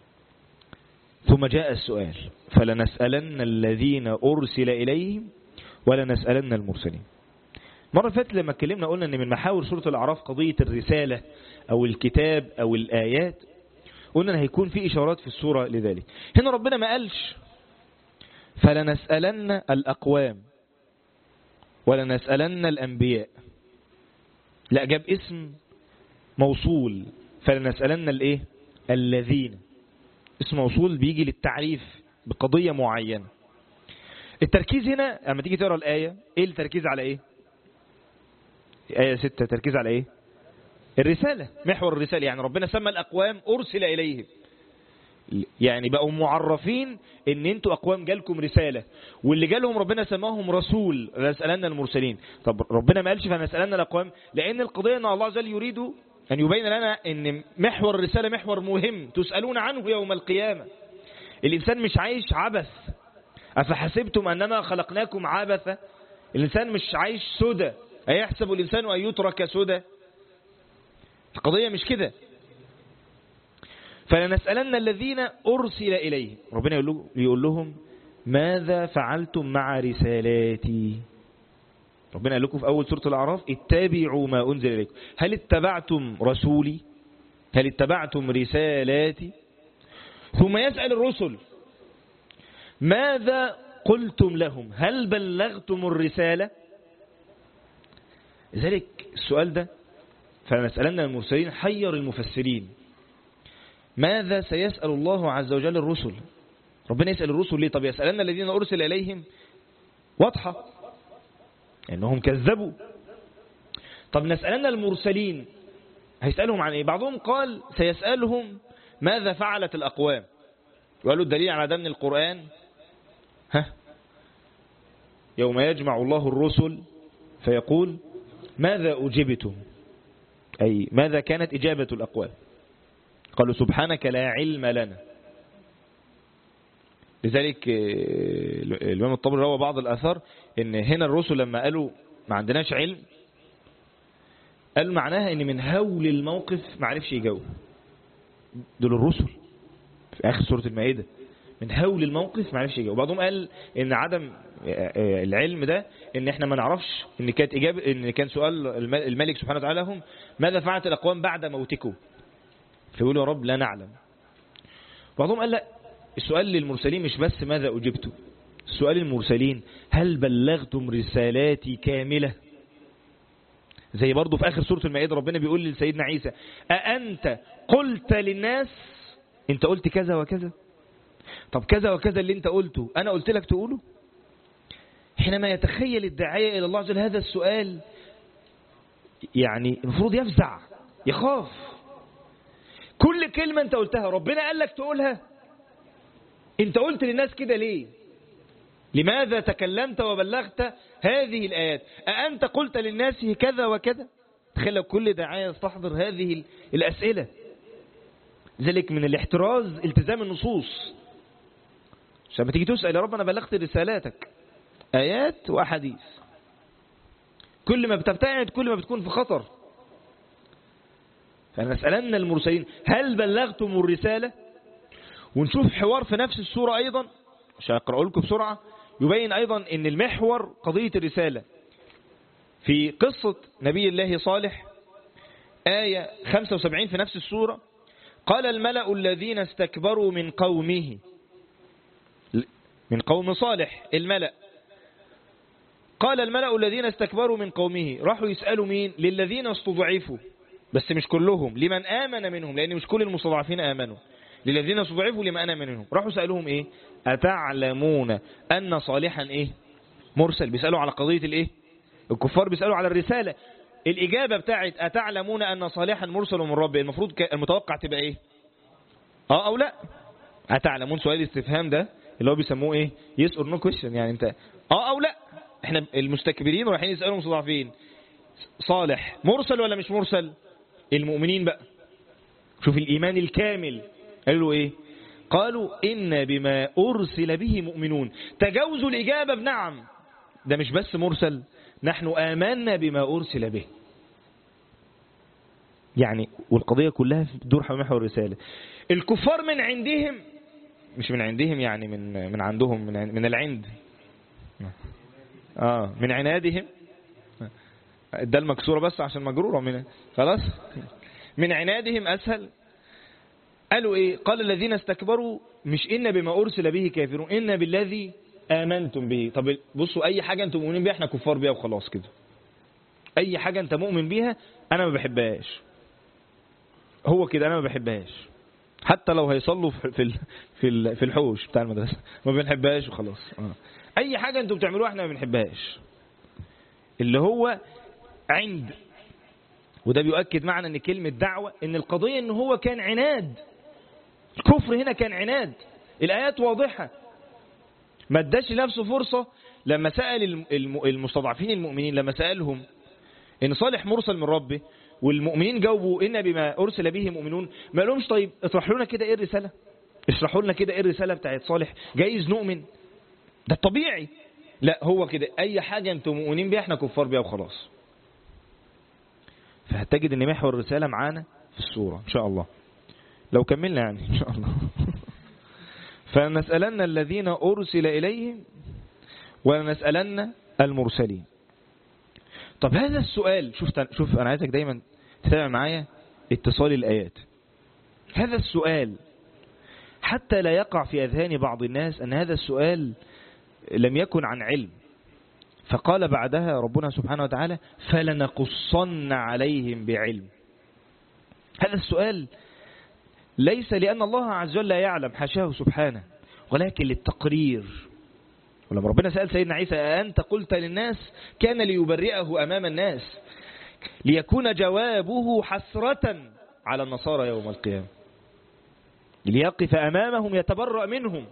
ثم جاء السؤال فلنسألن الذين أرسل إليهم ولنسألن المرسلين. مرة فاتت لما اتكلمنا قلنا أن من محاور سورة الأعراف قضية الرسالة أو الكتاب أو الآيات، قلنا هيكون في إشارات في السورة لذلك. هنا ربنا ما قالش فلنسألن الأقوام ولنسألن الأنبياء، لا، جاب اسم موصول، فلنسألن الايه؟ الذين. اسم موصول بيجي للتعريف بقضية معينة. التركيز هنا لما تيجي تقرأ الآية، ايه التركيز على ايه؟ آية 6 تركيز على ايه؟ الرسالة، محور الرسالة. يعني ربنا سمى الأقوام أرسل إليهم، يعني بقوا معرفين ان انتوا أقوام جالكم رسالة، واللي جالهم ربنا سماهم رسول. لنسألن المرسلين. طب ربنا ما قالش فنسألن الأقوام، لأن القضية ان الله عز وجل يريد أن يبين لنا ان محور الرسالة محور مهم تسألون عنه يوم القيامة. الإنسان مش عايش عبث. أفحسبتم أنما خلقناكم عبثا. الإنسان مش عايش سدى. أيحسب الإنسان أن يترك سدى؟ القضية مش كده. فلنسألن الذين أرسل إليه. ربنا يقول لهم ماذا فعلتم مع رسالاتي؟ ربنا قال لكم في أول سورة الأعراف اتبعوا ما أنزل إليكم. هل اتبعتم رسولي؟ هل اتبعتم رسالاتي؟ ثم يسأل الرسل ماذا قلتم لهم؟ هل بلغتم الرسالة؟ لذلك السؤال ده فلنسألن المرسلين حير المفسرين. ماذا سيسأل الله عز وجل الرسل؟ ربنا يسأل الرسل ليه؟ طب يسألن الذين أرسل إليهم واضحة إنهم كذبوا. طب نسألن المرسلين هيسألهم عن إيه؟ بعضهم قال سيسألهم ماذا فعلت الأقوام، وقالوا الدليل على ده من القرآن يوم يجمع الله الرسل فيقول ماذا أجبتم، أي ماذا كانت إجابة الأقوام؟ قالوا سبحانك لا علم لنا. لذلك الإمام الطبري روى بعض الآثار إن هنا الرسل لما قالوا ما عندناش علم، قالوا معناها إن من هول الموقف ما عرفش يجاوب. دول الرسل في آخر سورة المائدة، من هول الموقف ما عرفش يجاوب. بعضهم قال إن عدم العلم ده إن إحنا ما نعرفش إن كانت إجابة، إن كان سؤال الملك سبحانه وتعالى لهم ماذا فعلت الأقوام بعد موتكم، فيقولوا يا رب لا نعلم. بعضهم قال لا، السؤال للمرسلين مش بس ماذا أجبتم، السؤال للمرسلين هل بلغتم رسالاتي كاملة؟ زي برضو في آخر سورة المائدة ربنا بيقول لسيدنا عيسى أأنت قلت للناس، انت قلت كذا وكذا، طب كذا وكذا اللي انت قلته أنا قلت لك تقوله؟ حينما يتخيل الداعية إلى الله عز وجل هذا السؤال، يعني المفروض يفزع، يخاف. كل كلمة انت قلتها ربنا قال لك تقولها، انت قلت للناس كده ليه؟ لماذا تكلمت وبلغت هذه الآيات؟ أأنت قلت للناس كذا وكذا؟ تخيل لو كل داعية يستحضر هذه الأسئلة. ذلك من الاحتراز التزام النصوص. عشان ما تيجي تسأل يا رب أنا بلغت رسالاتك، آيات وأحاديث. كل ما بتبتعد كل ما بتكون في خطر. فنسألن المرسلين هل بلغتم الرسالة؟ ونشوف حوار في نفس السورة أيضا عشان أقرأ لكم بسرعة، يبين أيضا أن المحور قضية الرسالة. في قصة نبي الله صالح آية 75 في نفس السورة، قال الملأ الذين استكبروا من قومه، من قوم صالح الملأ، قال الملأ الذين استكبروا من قومه، راحوا يسألوا مين؟ للذين استضعفوا، بس مش كلهم، لمن آمن منهم، لأن مش كل المستضعفين آمنوا، للذين استضعفوا لمن آمن منهم. راحوا سألوهم إيه؟ أتعلمون أن صالحا إيه؟ مرسل. بيسألوا على قضية الإيه؟ الكفار بيسألوا على الرسالة. الإجابة بتاعت أتعلمون أن صالحا مرسل من رب، المفروض المتوقع تبقى إيه؟ أو لا؟ أتعلمون سؤال استفهام ده اللي هو بيسموه إيه؟ yes or no question، يعني أنت أو لا. إحنا المستكبرين رايحين يسألوا المستضعفين صالح مرسل ولا مش مرسل؟ المؤمنين بقى شوف الإيمان الكامل قالوا إيه؟ قالوا إن بما أرسل به مؤمنون. تجاوزوا الإجابة بنعم، ده مش بس مرسل، نحن آمنا بما أرسل به. يعني والقضية كلها تدور حول محور الرسالة. الكفار من عندهم، مش من عندهم يعني من عندهم، من العند، من عنادهم، ده المكسورة بس عشان مجرورة من خلاص، من عنادهم أسهل. قالوا ايه؟ قال الذين استكبروا مش إن بما أرسل به كافرون إن بالذي آمنتم به. طب بصوا، أي حاجة أنتم مؤمنين بيها احنا كفار بيها وخلاص كده. أي حاجة أنت مؤمن بيها أنا ما بحبهاش، هو كده أنا ما بحبهاش، حتى لو هيصلوا في الحوش بتاع المدرسة ما بنحبهاش وخلاص. أي حاجة أنتم بتعملوها احنا ما بنحبهاش، اللي هو عند. وده بيؤكد معنى ان كلمة دعوة ان القضية ان هو كان عناد. الكفر هنا كان عناد، الآيات واضحة. ما اداش لنفسه فرصة لما سأل المستضعفين المؤمنين، لما سألهم ان صالح مرسل من ربه والمؤمنين جاوبوا ان بما أرسل به مؤمنون، ما قالهمش طيب اطرحوا لنا كده ايه الرسالة، اشرحوا لنا كده ايه الرسالة بتاعت صالح، جايز نؤمن، ده الطبيعي. لا، هو كده اي حاجة انتم مؤمنين بيها احنا كفار بيها وخلاص. فهتجد ان محور الرسالة معانا في السورة ان شاء الله لو كملنا يعني ان شاء الله. فنسألن الذين أرسل إليهم ولنسألن المرسلين. طب هذا السؤال، شوف أنا عايزك دايما تتابع معايا اتصال الآيات. هذا السؤال حتى لا يقع في أذهان بعض الناس أن هذا السؤال لم يكن عن علم، فقال بعدها ربنا سبحانه وتعالى فلنقصن عليهم بعلم. هذا السؤال ليس لأن الله عز وجل لا يعلم، حاشاه سبحانه، ولكن للتقرير. ولما ربنا سأل سيدنا عيسى أأنت قلت للناس، كان ليبرئه أمام الناس ليكون جوابه حسرة على النصارى يوم القيامة، ليقف أمامهم يتبرأ منهم.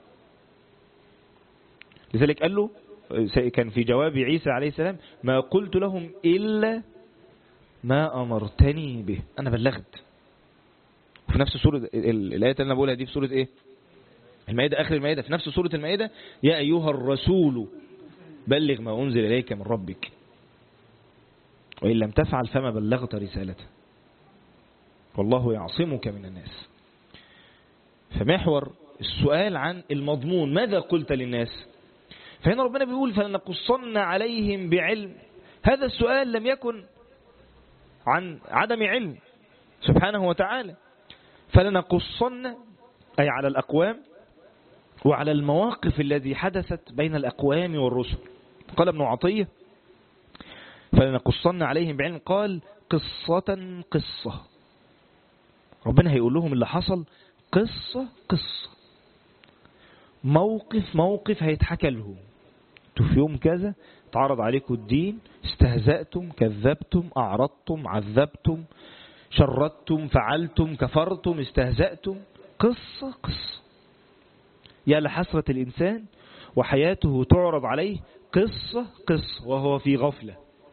لذلك قال له، كان في جواب عيسى عليه السلام ما قلت لهم إلا ما أمرتني به، أنا بلغت. وفي نفس سورة الآية اللي أنا بقولها دي في سورة إيه؟ المائدة، آخر المائدة، في نفس سورة المائدة يا أيها الرسول بلغ ما أنزل إليك من ربك وإن لم تفعل فما بلغت رسالته والله يعصمك من الناس. فمحور السؤال عن المضمون، ماذا قلت للناس؟ فهنا ربنا بيقول فلنقصن عليهم بعلم. هذا السؤال لم يكن عن عدم علم سبحانه وتعالى، فلنقصن أي على الأقوام وعلى المواقف التي حدثت بين الأقوام والرسل. قال ابن عطية فلنقصن عليهم بعلم، قال قصة قصة، ربنا هيقول لهم اللي حصل قصة قصة، موقف موقف هيتحكى لهم. انتوا في يوم كذا تعرض عليكم الدين، استهزأتم، كذبتم، أعرضتم، عذبتم، شردتم، فعلتم، كفرتم، استهزأتم، قصة قصة. يا لحسرة الإنسان وحياته تعرض عليه قصة قصة وهو في غفلة.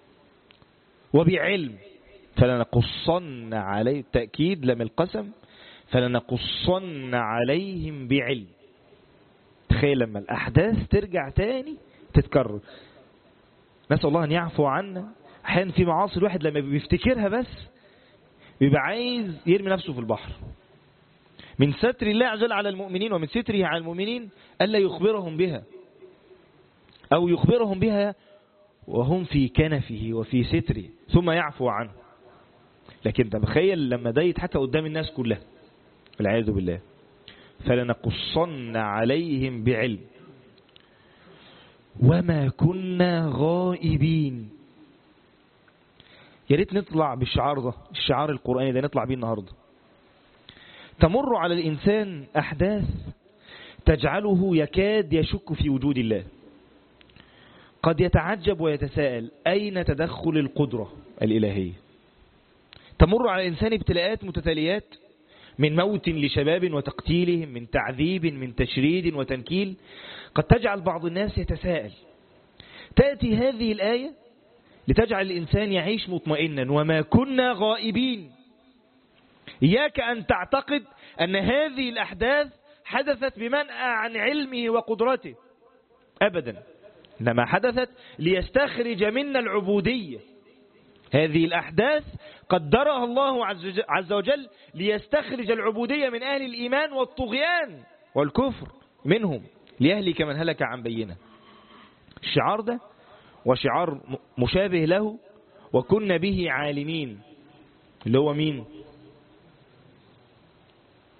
وبعلم فلنقصن عليه، تأكيد لم القسم، فلنقصن عليهم بعلم. تخيل لما الأحداث ترجع تاني تتكرر. نسأل الله أن يعفو عنا. أحيانا في معاصي الواحد لما بيفتكرها بس بيبقى عايز يرمي نفسه في البحر. من ستر الله عز وجل على المؤمنين ومن ستره على المؤمنين ألا يخبرهم بها، أو يخبرهم بها وهم في كنفه وفي ستره ثم يعفو عنه. لكن تخيل لما ده يتحكى قدام الناس كلها والعياذ بالله. فلنقصن عليهم بعلم وما كنا غائبين. يا ريت نطلع بالشعار ده، الشعار القرآني ده نطلع بيه النهارده. تمر على الإنسان أحداث تجعله يكاد يشك في وجود الله، قد يتعجب ويتساءل أين تدخل القدرة الإلهية. تمر على الإنسان ابتلاءات متتاليات، من موت لشباب وتقتيلهم، من تعذيب، من تشريد وتنكيل، قد تجعل بعض الناس يتساءل. تأتي هذه الآية لتجعل الإنسان يعيش مطمئنا وما كنا غائبين. إياك أن تعتقد أن هذه الأحداث حدثت بمنأى عن علمه وقدرته، أبدا، إنما حدثت ليستخرج منا العبودية. هذه الأحداث قدرها الله عز وجل ليستخرج العبودية من أهل الإيمان والطغيان والكفر منهم، ليهلك من هلك عن بينه. الشعار ده وشعار مشابه له وكنا به عالمين، اللي هو مين؟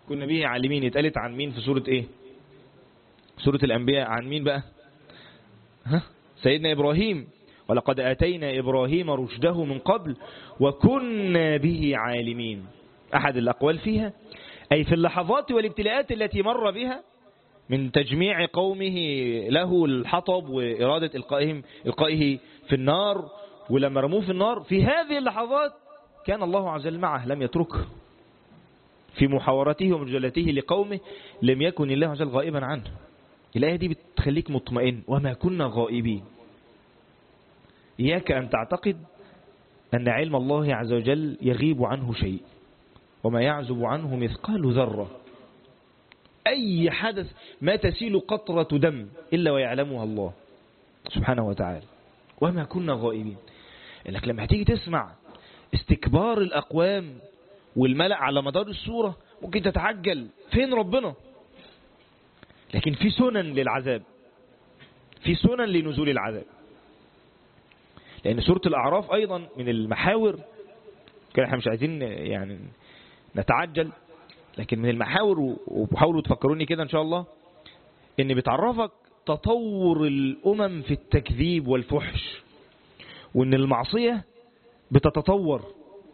كنا به عالمين اتقالت عن مين في سورة ايه؟ سورة الأنبياء عن مين بقى؟ سيدنا إبراهيم. ولقد آتينا إبراهيم رشده من قبل وكنا به عالمين. أحد الأقوال فيها أي في اللحظات والابتلاءات التي مر بها من تجميع قومه له الحطب وإرادة إلقائه في النار، ولما رموه في النار في هذه اللحظات كان الله عز وجل معه لم يتركه. في محاورته ومجادلته لقومه لم يكن الله عز وجل غائبا عنه. الآية دي بتخليك مطمئن، وما كنا غائبين. إياك أن تعتقد أن علم الله عز وجل يغيب عنه شيء، وما يعزب عنه مثقال ذرة. أي حدث ما تسيل قطرة دم إلا ويعلمها الله سبحانه وتعالى. وما كنا غائبين. إنك لما هتيجي تسمع استكبار الأقوام والملأ على مدار السورة ممكن تتعجل، فين ربنا؟ لكن في سنن للعذاب، في سنن لنزول العذاب. لأن سورة الأعراف أيضا من المحاور، كان احنا مش عايزين يعني نتعجل، لكن من المحاور، وحاولوا تفكروني كده إن شاء الله، إن بتعرفك تطور الأمم في التكذيب والفحش، وإن المعصية بتتطور،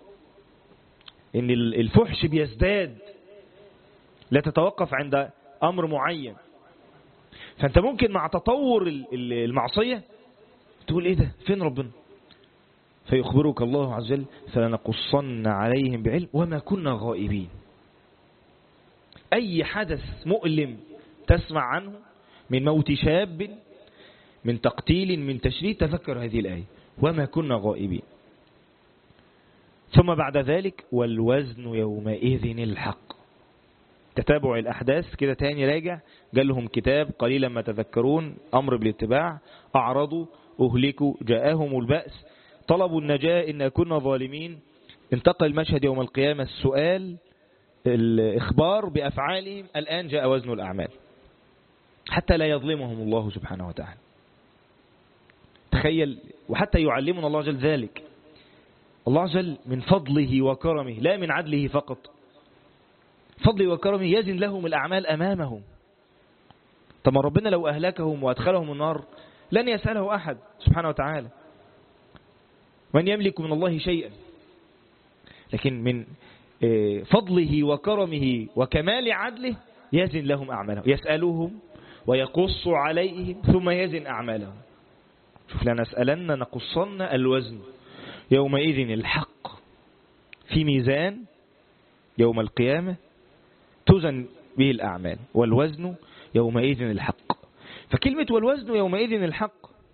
إن الفحش بيزداد، لا تتوقف عند أمر معين. فأنت ممكن مع تطور المعصية تقول إيه ده؟ فين ربنا؟ فيخبرك الله عز وجل فلنقصن عليهم بعلم وما كنا غائبين. أي حدث مؤلم تسمع عنه من موت شاب، من تقتيل، من تشريد، تفكر هذه الآية وما كنا غائبين. ثم بعد ذلك والوزن يومئذ الحق. تتابع الأحداث كده تاني راجع، قال لهم كتاب قليلا ما تذكرون، أمر بالاتباع، أعرضوا، أهلكوا، جاءهم البأس، طلبوا النجاة، إن كنا ظالمين. انتقل المشهد يوم القيامة، السؤال، الإخبار بأفعالهم، الآن جاء وزن الأعمال حتى لا يظلمهم الله سبحانه وتعالى. تخيل، وحتى يعلمنا الله جل ذلك. الله عز وجل من فضله وكرمه لا من عدله فقط، فضله وكرمه يزن لهم الأعمال أمامهم. طب ربنا لو أهلكهم وأدخلهم النار لن يسأله أحد سبحانه وتعالى، من يملك من الله شيئا. لكن من فضله وكرمه وكمال عدله يزن لهم أعمالهم، يسألهم ويقص عليهم ثم يزن أعمالهم. شوف، لنسألن نقصن الوزن يومئذ الحق. في ميزان يوم القيامة توزن به الأعمال، والوزن يومئذ الحق. فكلمة والوزن يومئذ الحق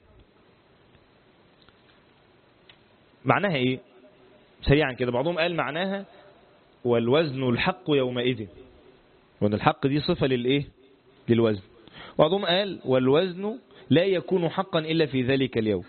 معناها ايه؟ سريعا كده، بعضهم قال معناها والوزن الحق يومئذ، وان الحق دي صفة للايه؟ للوزن. بعضهم قال والوزن لا يكون حقا إلا في ذلك اليوم.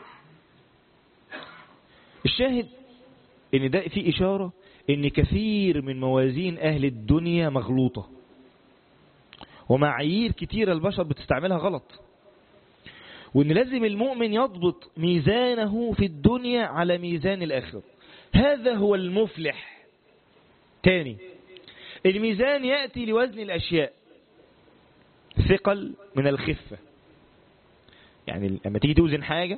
الشاهد ان ده في إشارة ان كثير من موازين أهل الدنيا مغلوطة، ومعايير كتيرة البشر بتستعملها غلط، وان لازم المؤمن يضبط ميزانه في الدنيا على ميزان الآخرة. هذا هو المفلح. تاني، الميزان يأتي لوزن الأشياء، ثقل من الخفة. يعني لما تيجي توزن حاجة،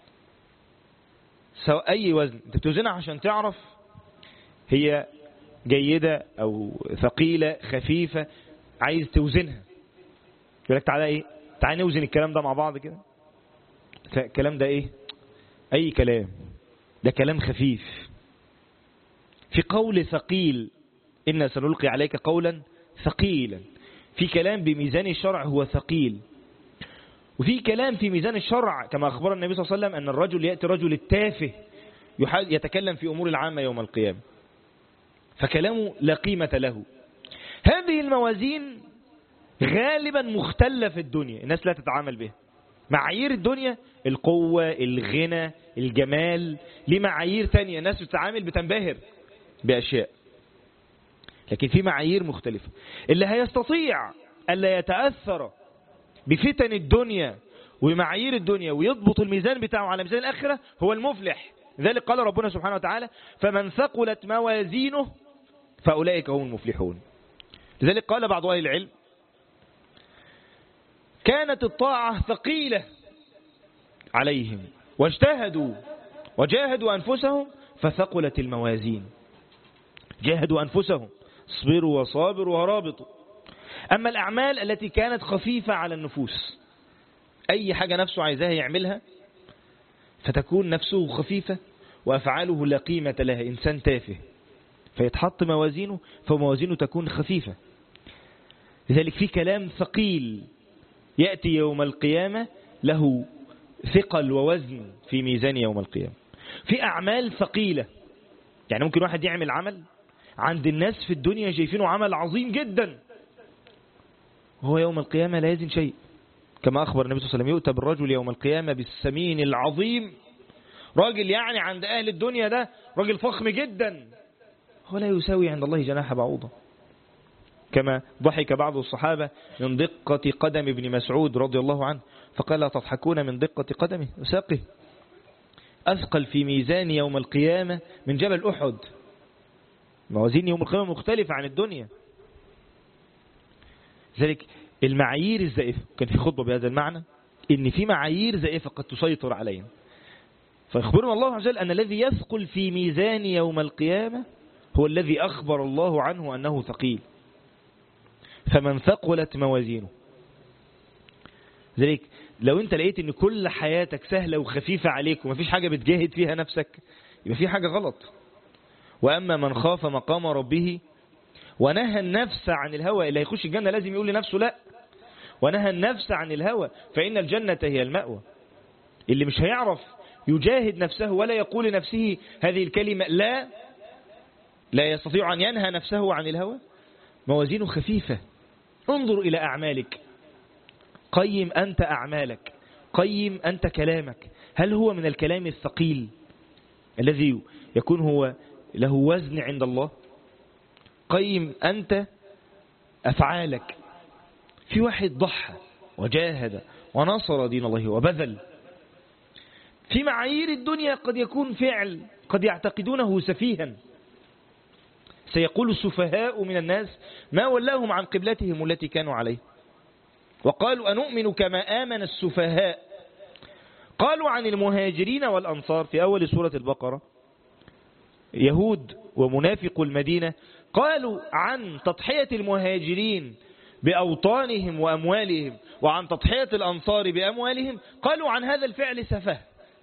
سواء أي وزن أنت بتوزنها عشان تعرف هي جيدة أو ثقيلة خفيفة، عايز توزنها. يقول لك تعالى إيه؟ تعالى نوزن الكلام ده مع بعض كده. الكلام ده إيه؟ أي كلام، ده كلام خفيف. في قول ثقيل، إنا سنلقي عليك قولا ثقيلا. في كلام بميزان الشرع هو ثقيل، وفي كلام في ميزان الشرع كما أخبر النبي صلى الله عليه وسلم أن الرجل يأتي رجل التافه يتكلم في أمور العامة يوم القيامة، فكلامه لا قيمة له. هذه الموازين غالبا مختلة في الدنيا، الناس لا تتعامل بها. معايير الدنيا القوة، الغنى، الجمال، ليه معايير تانية الناس بتنبهر بأشياء. لكن في معايير مختلفة. اللي هيستطيع ألا يتأثر بفتن الدنيا ومعايير الدنيا ويضبط الميزان بتاعه على ميزان الآخرة هو المفلح. ذلك قال ربنا سبحانه وتعالى فمن ثقلت موازينه فأولئك هم المفلحون. لذلك قال بعض أهل العلم كانت الطاعة ثقيلة عليهم واجتهدوا وجاهدوا أنفسهم فثقلت الموازين. جاهدوا أنفسهم، اصبروا وصابروا ورابطوا. أما الأعمال التي كانت خفيفة على النفوس، أي حاجة نفسه عايزاها يعملها فتكون نفسه خفيفة وأفعاله لا قيمة لها، إنسان تافه، فيتحط موازينه فموازينه تكون خفيفة. لذلك في كلام ثقيل يأتي يوم القيامة له ثقل ووزن في ميزان يوم القيامة. في أعمال ثقيلة، يعني ممكن واحد يعمل عمل عند الناس في الدنيا شايفينه عمل عظيم جدا، وهو يوم القيامة لا يزن شيء، كما أخبر النبي صلى الله عليه وسلم يؤتى بالرجل يوم القيامة بالسمين العظيم. راجل يعني عند أهل الدنيا ده راجل فخم جدا، هو لا يساوي عند الله جناح بعوضة. كما ضحك بعض الصحابة من دقة قدم ابن مسعود رضي الله عنه فقال لا تضحكون من دقة قدمه وساقه، أثقل في ميزان يوم القيامة من جبل أحد. موازين يوم القيامة مختلفة عن الدنيا. ذلك المعايير الزائفة، كان في خطبة بهذا المعنى إن في معايير زائفة قد تسيطر علينا، فيخبرنا الله عز وجل أن الذي يثقل في ميزان يوم القيامة هو الذي أخبر الله عنه أنه ثقيل. فمن ثقلت موازينه، ذلك لو انت لقيت ان كل حياتك سهلة وخفيفة عليك ومفيش حاجة بتجاهد فيها نفسك، يبقى في حاجة غلط. وأما من خاف مقام ربه ونهى النفس عن الهوى، اللي هيخش الجنة لازم يقول لنفسه لا، ونهى النفس عن الهوى فإن الجنة هي المأوى. اللي مش هيعرف يجاهد نفسه ولا يقول لنفسه هذه الكلمة لا يستطيع أن ينهى نفسه عن الهوى، موازينه خفيفة. انظر إلى أعمالك، قيم أنت أعمالك، قيم أنت كلامك، هل هو من الكلام الثقيل الذي يكون هو له وزن عند الله؟ قيم أنت أفعالك. في واحد ضحى وجاهد ونصر دين الله وبذل. في معايير الدنيا قد يكون فعل قد يعتقدونه سفيها. سيقول السفهاء من الناس ما ولاهم عن قبلتهم التي كانوا عليه، وقالوا أنؤمن كما آمن السفهاء. قالوا عن المهاجرين والأنصار في أول سورة البقرة، يهود ومنافق المدينة، قالوا عن تضحية المهاجرين بأوطانهم وأموالهم وعن تضحية الأنصار بأموالهم، قالوا عن هذا الفعل سفه.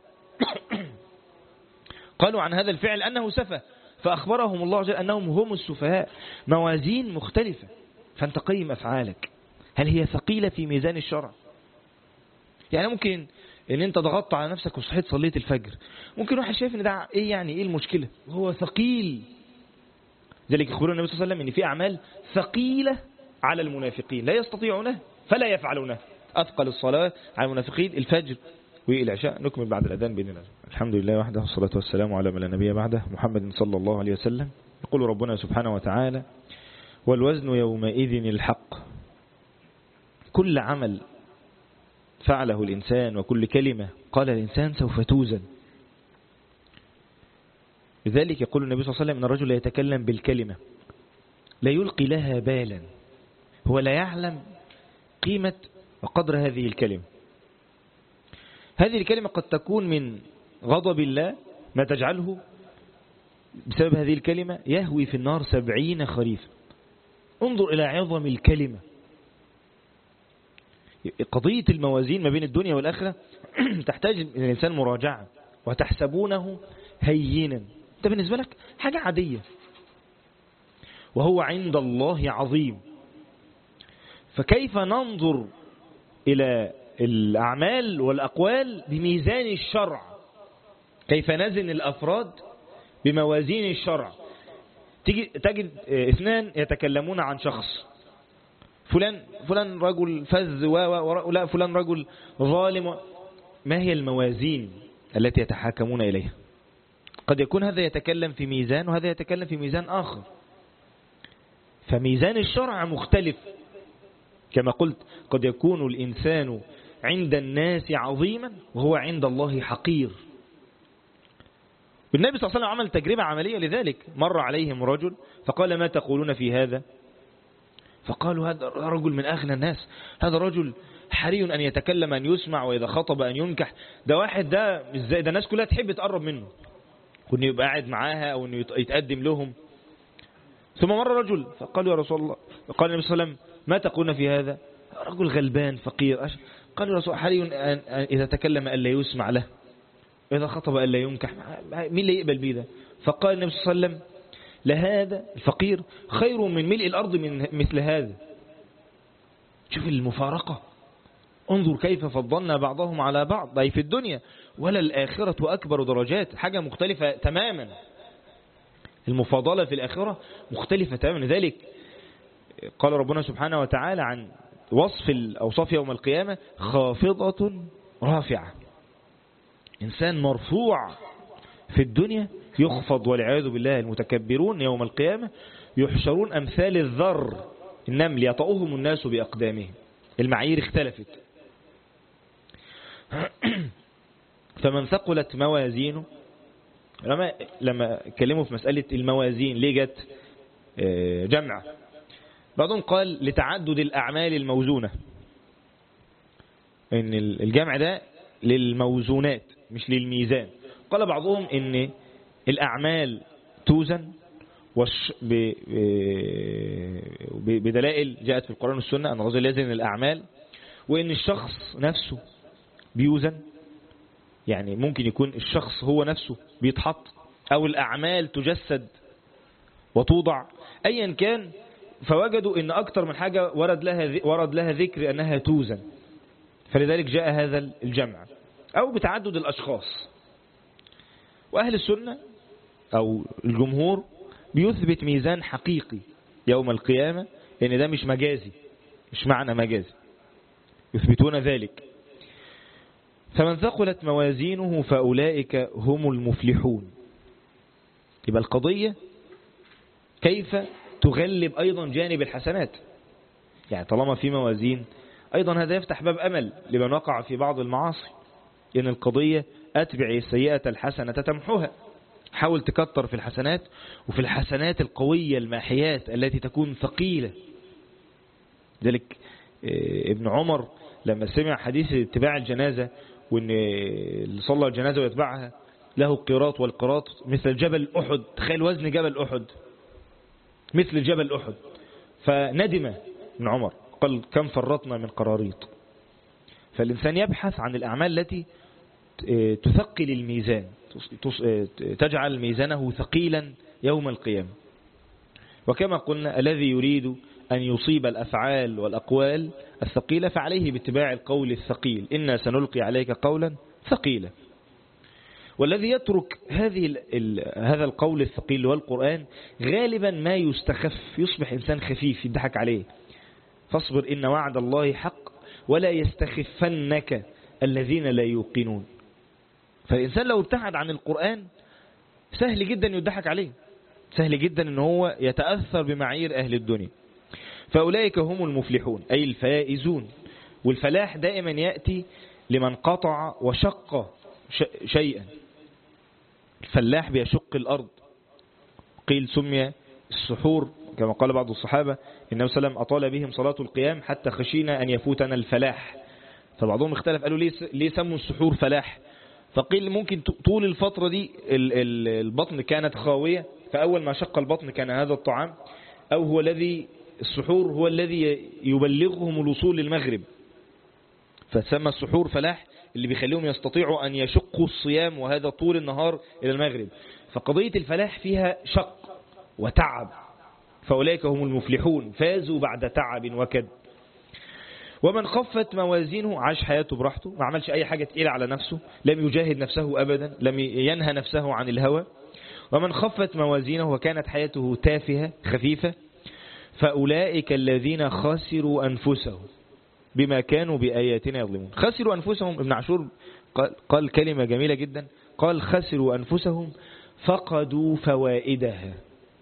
قالوا عن هذا الفعل أنه سفه، فأخبرهم الله جل أنهم هم السفهاء. موازين مختلفة، فأنت قيم أفعالك، هل هي ثقيلة في ميزان الشرع؟ يعني ممكن ان انت ضغطت على نفسك وصحيت صليت الفجر، ممكن واحد شايف ان ده ايه، يعني ايه المشكلة، وهو ثقيل. ذلك يخبر النبي صلى الله عليه وسلم ان في اعمال ثقيلة على المنافقين لا يستطيعونه فلا يفعلونه. اثقل الصلاة على المنافقين الفجر والعشاء. نكمل بعد الاذان باذن الله. الحمد لله وحده والصلاة والسلام على من لا نبي بعده محمد صلى الله عليه وسلم. يقول ربنا سبحانه وتعالى والوزن يومئذ الحق. كل عمل فعله الإنسان وكل كلمة قال الإنسان سوف توزن. لذلك يقول النبي صلى الله عليه وسلم إن الرجل لا يتكلم بالكلمة لا يلقي لها بالا، هو لا يعلم قيمة وقدر هذه الكلمة. هذه الكلمة قد تكون من غضب الله، ما تجعله بسبب هذه الكلمة يهوي في النار 70 خريفا. انظر إلى عظم الكلمة. قضية الموازين ما بين الدنيا والآخرة تحتاج الإنسان مراجعة. وتحسبونه هينا، ده بالنسبة لك حاجة عادية وهو عند الله عظيم. فكيف ننظر إلى الأعمال والأقوال بميزان الشرع؟ كيف نزن الأفراد بموازين الشرع؟ تجد اثنان يتكلمون عن شخص، فلان رجل فذ لا فلان رجل ظالم. ما هي الموازين التي يتحاكمون إليها؟ قد يكون هذا يتكلم في ميزان وهذا يتكلم في ميزان آخر. فميزان الشرع مختلف. كما قلت قد يكون الإنسان عند الناس عظيما وهو عند الله حقير. والنبي صلى الله عليه وسلم عمل تجربة عملية لذلك. مر عليهم رجل فقال ما تقولون في هذا؟ فقالوا هذا رجل من أغنى الناس، هذا رجل حري أن يتكلم أن يسمع، وإذا خطب أن ينكح. ده واحد ده ازاي، ده الناس كلها تحب تقرب منه وأنه يبقى قاعد معاها أو أنه يتقدم لهم. ثم مر رجل فقالوا يا رسول الله، قال النبي صلى الله عليه وسلم ما تقولون في هذا؟ رجل غلبان فقير. قال يا رسول الله حري أن إذا تكلم ألا يسمع له، إذا خطب ألا ينكح. مين اللي يقبل بيه ده؟ فقال النبي صلى الله عليه وسلم لهذا الفقير خير من ملء الأرض من مثل هذا. شوف المفارقة، انظر كيف فضلنا بعضهم على بعض، أي في الدنيا، ولا الآخرة أكبر درجات، حاجة مختلفة تماما. المفاضلة في الآخرة مختلفة تماما. لذلك قال ربنا سبحانه وتعالى عن وصف الأوصاف يوم القيامة خافضة رافعة. إنسان مرفوع في الدنيا يخفض والعياذ بالله. المتكبرون يوم القيامة يحشرون أمثال الذر النمل يطأهم الناس بأقدامهم. المعايير اختلفت. فمن ثقلت موازينه، لما كلموا في مسألة الموازين ليه جت جمع، بعضهم قال لتعدد الأعمال الموزونة، إن الجمع ده للموزونات مش للميزان. قال بعضهم إن الأعمال توزن بدلائل جاءت في القرآن والسنة أن الرجل يزن الأعمال، وإن الشخص نفسه بيوزن. يعني ممكن يكون الشخص هو نفسه بيتحط، أو الأعمال تجسد وتوضع، أيا كان. فوجدوا إن أكتر من حاجة ورد لها ذكر أنها توزن، فلذلك جاء هذا الجمع، أو بتعدد الأشخاص. وأهل السنة أو الجمهور بيثبت ميزان حقيقي يوم القيامة، لأن ده مش مجازي، مش معنى مجازي، يثبتون ذلك. فمن ثقلت موازينه فأولئك هم المفلحون. يبقى القضية كيف تغلب أيضا جانب الحسنات. يعني طالما في موازين، أيضا هذا يفتح باب أمل لمن وقع في بعض المعاصي، لأن القضية أتبع السيئة الحسنة تمحوها. حاول تكتر في الحسنات، وفي الحسنات القوية الماحيات التي تكون ثقيلة. ذلك ابن عمر لما سمع حديث اتباع الجنازة، وان اللي صلى الجنازة ويتبعها له قيراط، والقيراط مثل جبل أحد. تخيل وزن جبل أحد، مثل جبل أحد. فندم ابن عمر، قال كم فرطنا من قراريط. فالإنسان يبحث عن الأعمال التي تثقل الميزان، تجعل ميزانه ثقيلا يوم القيامة. وكما قلنا الذي يريد أن يصيب الأفعال والأقوال الثقيلة فعليه باتباع القول الثقيل، إنا سنلقي عليك قولا ثقيلا. والذي يترك هذا القول الثقيل والقرآن غالبا ما يستخف، يصبح إنسان خفيف يضحك عليه. فاصبر إن وعد الله حق ولا يستخفنك الذين لا يوقنون. فالإنسان لو ابتعد عن القرآن سهل جدا يضحك عليه، سهل جدا ان هو يتأثر بمعايير أهل الدنيا. فأولئك هم المفلحون أي الفائزون. والفلاح دائما يأتي لمن قطع وشق شيئا. الفلاح بيشق الأرض. قيل سمي السحور كما قال بعض الصحابة النبي صلى الله عليه وسلم أطال بهم صلاة القيام حتى خشينا أن يفوتنا الفلاح. فبعضهم اختلف قالوا ليه سموا السحور فلاح؟ فقيل ممكن طول الفترة دي البطن كانت خاوية، فأول ما شق البطن كان هذا الطعام، أو هو السحور هو الذي يبلغهم الوصول للمغرب، فسمى السحور فلاح اللي بيخليهم يستطيعوا أن يشقوا الصيام وهذا طول النهار إلى المغرب. فقضية الفلاح فيها شق وتعب. فأولئك هم المفلحون فازوا بعد تعب وكد. ومن خفت موازينه عاش حياته براحته، ما عملش أي حاجة تقيلة على نفسه، لم يجاهد نفسه أبدا، لم ينهى نفسه عن الهوى. ومن خفت موازينه وكانت حياته تافهة خفيفة فأولئك الذين خسروا أنفسهم بما كانوا بآياتنا يظلمون. خسروا أنفسهم، ابن عاشور قال كلمة جميلة جدا، قال خسروا أنفسهم فقدوا فوائدها.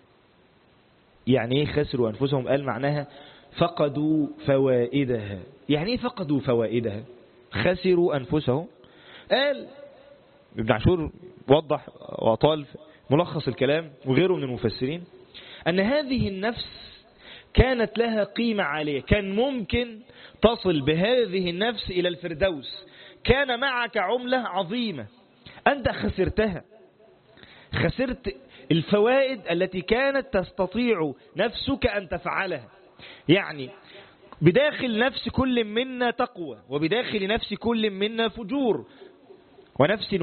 يعني ايه خسروا أنفسهم؟ قال معناها فقدوا فوائدها. يعني ايه فقدوا فوائدها؟ خسروا أنفسهم. قال ابن عاشور وضح وأطال ملخص الكلام وغيره من المفسرين أن هذه النفس كانت لها قيمة عالية، كان ممكن تصل بهذه النفس إلى الفردوس، كان معك عملة عظيمة أنت خسرتها، خسرت الفوائد التي كانت تستطيع نفسك أن تفعلها. يعني بداخل نفس كل منا تقوى، وبداخل نفس كل منا فجور. ونفس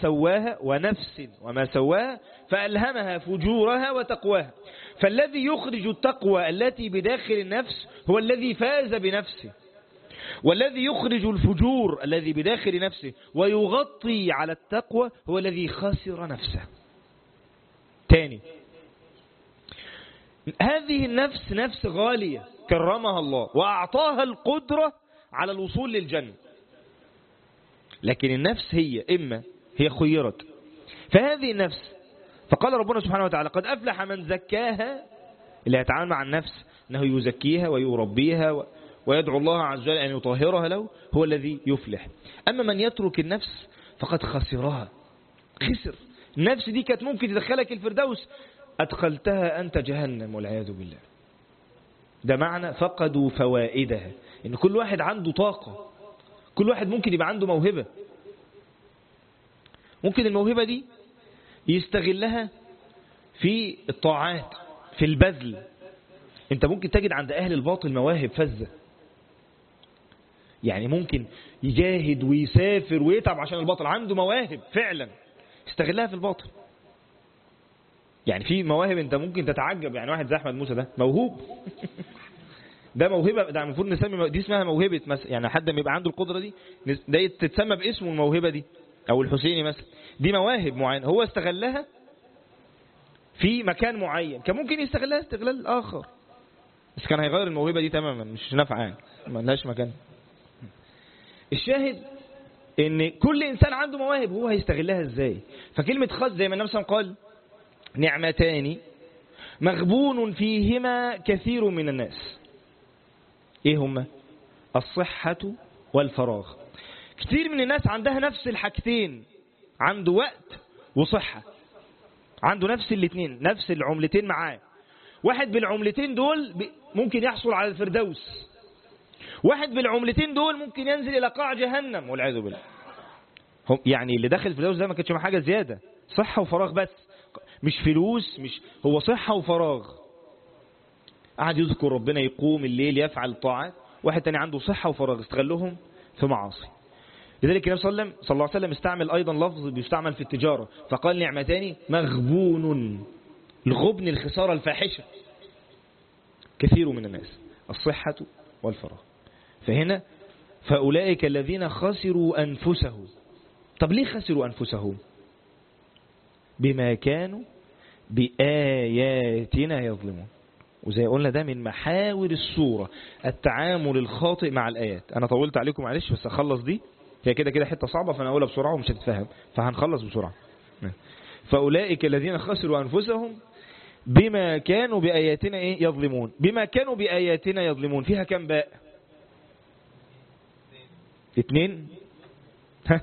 وما سواها فألهمها فجورها وتقواها. فالذي يخرج التقوى التي بداخل النفس هو الذي فاز بنفسه، والذي يخرج الفجور الذي بداخل نفسه ويغطي على التقوى هو الذي خسر نفسه. تاني، هذه النفس نفس غالية كرمها الله وأعطاها القدرة على الوصول للجنة، لكن النفس هي خيرت. فهذه النفس، فقال ربنا سبحانه وتعالى قد أفلح من زكاها، اللي يتعامل مع النفس أنه يزكيها ويربيها ويدعو الله عز وجل أن يطهرها له، هو الذي يفلح. أما من يترك النفس فقد خسرها، خسر. النفس دي كانت ممكن تدخلك الفردوس، أدخلتها أنت جهنم والعياذ بالله. ده معنى فقدوا فوائدها، إن كل واحد عنده طاقة، كل واحد ممكن يبقى عنده موهبة، ممكن الموهبة دي يستغلها في الطاعات، في البذل. انت ممكن تجد عند أهل الباطل مواهب فزة، يعني ممكن يجاهد ويسافر ويتعب عشان الباطل، عنده مواهب فعلا استغلها في الباطل. يعني في مواهب انت ممكن تتعجب، يعني واحد زي أحمد موسى ده موهوب ده موهبة، ده المفروض نسمي دي اسمها موهبة مثلا. يعني حد ما يبقى عنده القدرة دي، ده تتسمى باسمه الموهبة دي. أو الحسيني مثلا، دي مواهب معينة هو استغلها في مكان معين، كان ممكن يستغلها استغلال آخر، بس كان هيغير الموهبة دي تماما، مش نافعة يعني، ما لهاش مكان. الشاهد ان كل انسان عنده مواهب، هو هيستغلها ازاي. فكلمة خذ زي ما النبي صلى الله عليه وسلم قال نعمتان مغبون فيهما كثير من الناس. ايه هما؟ الصحة والفراغ. كثير من الناس عندها نفس الحاجتين، عنده وقت وصحة، عنده نفس الاثنين، نفس العملتين معاه. واحد بالعملتين دول ممكن يحصل على الفردوس، واحد بالعملتين دول ممكن ينزل إلى قاع جهنم والعياذ بالله. يعني اللي داخل الفردوس ده ما كانش معاه حاجة زيادة، صحة وفراغ بس، مش فلوس، مش هو صحة وفراغ. قاعد يذكر ربنا، يقوم الليل، يفعل الطاعات. واحد تاني عنده صحة وفراغ استغلهم في معاصي. لذلك النبي صلى الله عليه وسلم استعمل أيضا لفظ بيستعمل في التجارة، فقال نعمتان مغبون. الغبن الخسارة الفاحشة، كثير من الناس الصحة والفراغ. فهنا فأولئك الذين خسروا أنفسهم. طب ليه خسروا أنفسهم؟ بما كانوا بآياتنا يظلمون. وزي قلنا ده من محاور السورة، التعامل الخاطئ مع الآيات. أنا طولت عليكم معلش، بس أخلص دي، هي كده حتة صعبة، فأنا أقولها بسرعة ومش هتتفهم، فهنخلص بسرعة. فأولئك الذين خسروا أنفسهم بما كانوا بآياتنا يظلمون. بما كانوا بآياتنا يظلمون فيها كم باء؟ 2. ها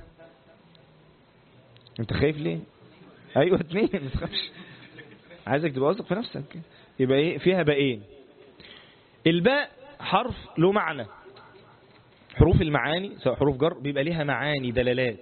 انت خايف ليه؟ ايوه 2، ما تخافش، عايزك تبقى واثق في نفسك. يبقى فيها باءين. الباء حرف له معنى. حروف المعاني سواء حروف جر بيبقى ليها معاني، دلالات.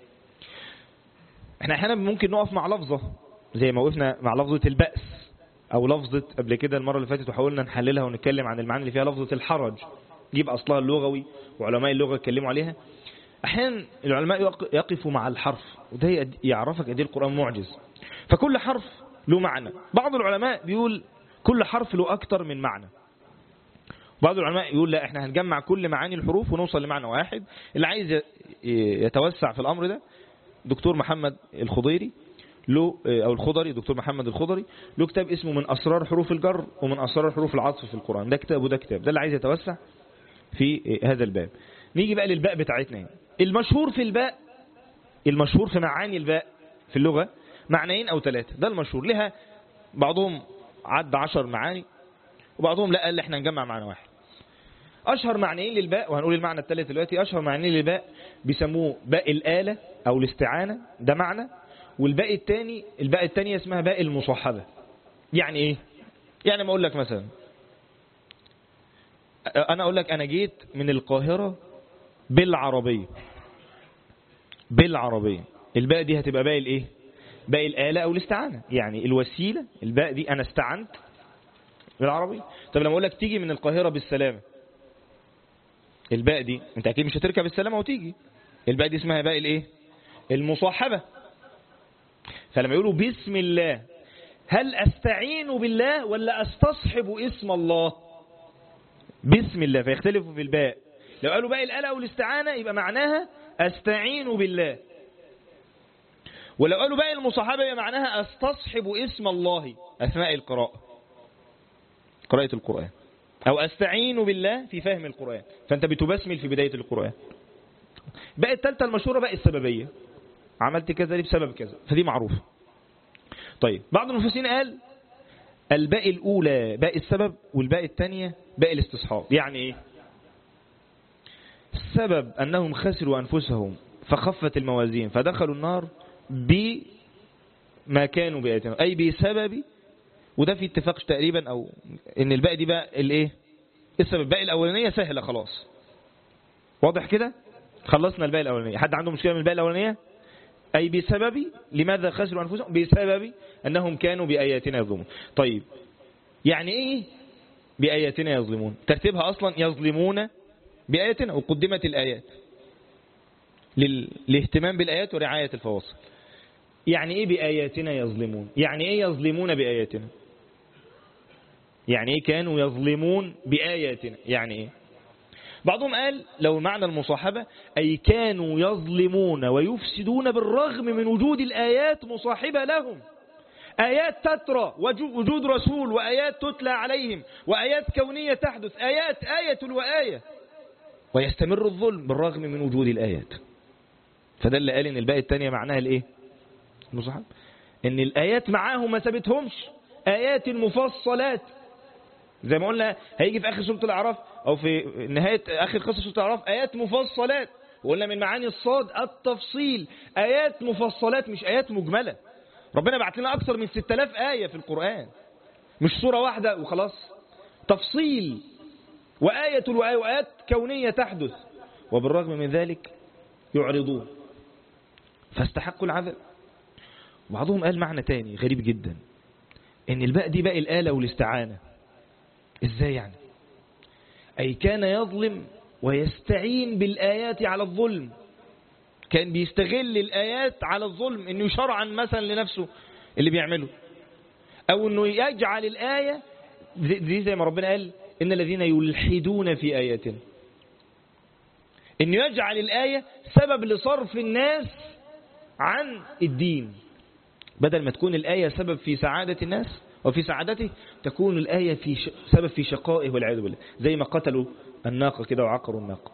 احنا احيانا ممكن نقف مع لفظة زي ما وقفنا مع لفظة البأس، او لفظة قبل كده المرة اللي فاتت وحاولنا نحللها ونتكلم عن المعاني اللي فيها لفظة الحرج، جيب اصلها اللغوي وعلماء اللغة اتكلموا عليها. احيانا العلماء يقفوا مع الحرف، وده يعرفك قد ايه القرآن معجز. فكل حرف له معنى. بعض العلماء بيقول كل حرف له اكتر من معنى. بعض العلماء يقول لا، احنا هنجمع كل معاني الحروف ونوصل لمعنى واحد. اللي عايز يتوسع في الامر ده دكتور محمد الخضيري له، او الخضري، دكتور محمد الخضري له كتاب اسمه من اسرار حروف الجر ومن اسرار حروف العطف في القرآن. ده كتاب وده كتاب، ده اللي عايز يتوسع في هذا الباب. نيجي بقى للباء بتاعتنا. المشهور في الباء، المشهور في معاني الباء في اللغة معنيين او 3، ده المشهور لها. بعضهم عد 10 معاني، وبعضهم لا قال احنا نجمع معنى واحد. اشهر معنيين للباء، وهنقول المعنى الثالث دلوقتي. اشهر معنيين للباء بيسموه باء الآلة او الاستعانة، ده معنى. والباء الثاني، الباء الثانية اسمها باء المصاحبة. يعني ايه؟ يعني ما اقول لك مثلا أنا أقول لك أنا جيت من القاهرة بالعربية، الباء دي هتبقى باقي الإيه؟ باقي الآلة أو الاستعانة، يعني الوسيلة الباء دي أنا استعنت بالعربية. طب لما أقول لك تيجي من القاهرة بالسلامة، الباء دي أنت أكيد مش هتركب بالسلامة وتيجي، الباء دي اسمها باقي الإيه؟ المصاحبة. فلما يقولوا بسم الله، هل أستعين بالله ولا أستصحب اسم الله؟ بسم الله، فيختلفوا في الباء. لو قالوا باقي الآلة أو الاستعانة يبقى معناها أستعين بالله، ولو قالوا باقي المصاحبة يبقى معناها أستصحب اسم الله أثناء قراءة القرآن، أو أستعين بالله في فهم القرآن، فأنت بتبسمل في بداية القرآن. باقي الثالثة المشهورة باقي السببية، عملت كذا ليه بسبب كذا، فدي معروفة. طيب بعض المفسرين قال الباء الأولى باء السبب، والباء الثانية باء الاستصحاب. يعني إيه؟ السبب أنهم خسروا أنفسهم فخفت الموازين فدخلوا النار بما كانوا بآياتنا، أي بسبب، وده في اتفاق تقريبا، أو إن الباء دي بقى الإيه؟ السبب. الباء الأولانية سهلة خلاص، واضح كده؟ خلصنا الباء الأولانية. حد عنده مشكلة من الباء الأولانية؟ أي بسبب، لماذا خسروا أنفسهم؟ بسبب أنهم كانوا بآياتنا يظلمون. طيب يعني إيه بآياتنا يظلمون؟ ترتيبها أصلا يظلمون بآياتنا، وقدمت الآيات للاهتمام بالآيات ورعاية الفواصل. يعني إيه بآياتنا يظلمون؟ يعني إيه يظلمون بآياتنا؟ يعني إيه كانوا يظلمون بآياتنا؟ يعني إيه؟ بعضهم قال لو معنى المصاحبة أي كانوا يظلمون ويفسدون بالرغم من وجود الآيات مصاحبة لهم، آيات تترى، وجود رسول، وآيات تتلى عليهم، وآيات كونية تحدث، آية وآية، ويستمر الظلم بالرغم من وجود الآيات. فده اللي قال إن الباء الثانية معناها الإيه؟ المصاحبة، إن الآيات معاهم ما سابتهمش، آيات مفصلات زي ما قلنا هيجي في آخر سورة الأعراف، أو في نهاية آخر قصة سورة الأعراف، آيات مفصلات. وقلنا من معاني الصاد التفصيل، آيات مفصلات مش آيات مجملة. ربنا بعت لنا أكثر من 6000 آية في القرآن، مش سورة واحدة وخلاص، تفصيل وآية وآية، وآيات كونية تحدث، وبالرغم من ذلك يعرضون فاستحقوا العذاب. بعضهم قال معنى تاني غريب جدا، إن الباء دي باء الآلة والاستعانة. إزاي يعني؟ أي كان يظلم ويستعين بالآيات على الظلم، كان بيستغل الآيات على الظلم، إنه يشرعا مثلا لنفسه اللي بيعمله، أو إنه يجعل الآية دي زي ما ربنا قال إن الذين يلحدون في آياتنا، إنه يجعل الآية سبب لصرف الناس عن الدين، بدل ما تكون الآية سبب في سعادة الناس وفي سعادته، تكون الآية سبب في شقائه والعياذ بالله، زي ما قتلوا الناقة كده وعقروا الناقة.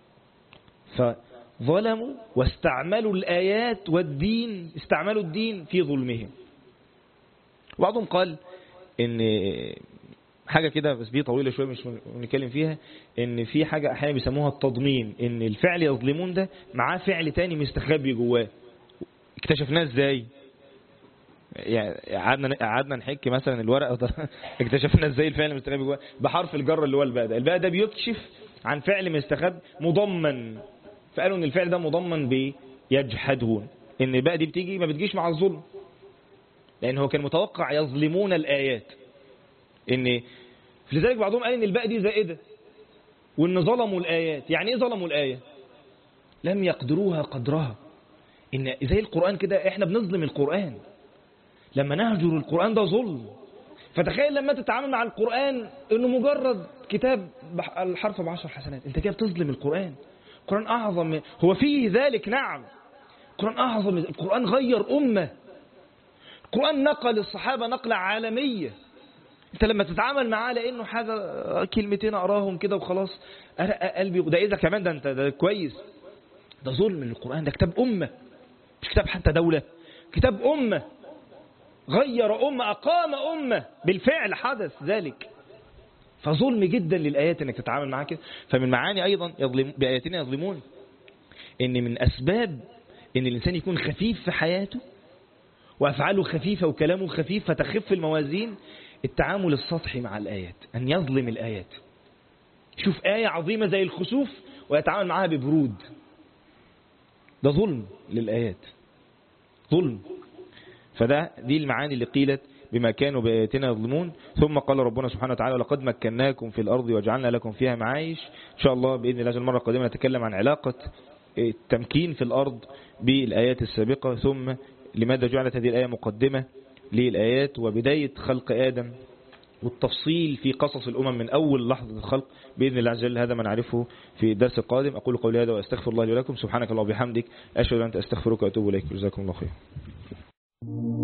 فظلموا واستعملوا الآيات والدين، استعملوا الدين في ظلمهم. بعضهم قال إن حاجة كده بس دي طويلة شوية مش نتكلم فيها، إن في حاجة أحيانا بيسموها التضمين، إن الفعل يظلمون ده معاه فعل تاني مستخبي جواه. اكتشفناه ازاي؟ يعني قعدنا نحك مثلا الورقه اكتشفنا ازاي الفعل مستخبي جواه بحرف الجر اللي هو الباء ده. الباء ده بيكشف عن فعل مستخبي مضمن، فقالوا ان الفعل ده مضمن بيجحدون، ان الباء دي بتيجي ما بتجيش مع الظلم، لان هو كان متوقع يظلمون الايات، ان لذلك بعضهم قال ان الباء دي زائده، وان ظلموا الايات. يعني ايه ظلموا الايه؟ لم يقدروها قدرها. ان زي القران كده احنا بنظلم القران، لما نهجر القرآن ده ظلم. فتخيل لما تتعامل مع القرآن انه مجرد كتاب الحرف ب10 حسنات، انت كده بتظلم القرآن. القرآن اعظم، هو فيه ذلك نعم، القرآن اعظم، القرآن غير امة، القرآن نقل الصحابة نقلة عالمية. انت لما تتعامل معاه لانه حاجة كلمتين اقراهم كده وخلاص ارق قلبي، وده اذا كمان ده انت ده كويس، ده ظلم للقرآن. ده كتاب امة، مش كتاب حتى دولة، كتاب امة، غير أمة، أقام أمة، بالفعل حدث ذلك. فظلم جدا للآيات انك تتعامل معها كده. فمن معاني أيضا بآياتنا يظلمون، ان من أسباب ان الإنسان يكون خفيف في حياته وأفعاله خفيفة وكلامه خفيف فتخف الموازين، التعامل السطحي مع الآيات، أن يظلم الآيات. شوف آية عظيمة زي الخسوف ويتعامل معها ببرود. ده ظلم للآيات، ظلم. دي المعاني اللي قيلت بما كانوا بآياتنا يظلمون. ثم قال ربنا سبحانه وتعالى ولقد مكناكم في الأرض وجعلنا لكم فيها معايش. إن شاء الله بإذن الله المرة القادمة نتكلم عن علاقة التمكين في الأرض بالآيات السابقة، ثم لماذا جعلت هذه الآية مقدمة للآيات، وبداية خلق آدم، والتفصيل في قصص الأمم من أول لحظة الخلق بإذن الله عز وجل. هذا ما نعرفه في الدرس القادم. أقول قولي هذا وأستغفر الله لي ولكم. سبحانك اللهم وبحمدك، أشهد أن لا إله إلا أنت، أستغفرك وأتوب إليك. جزاكم الله خير.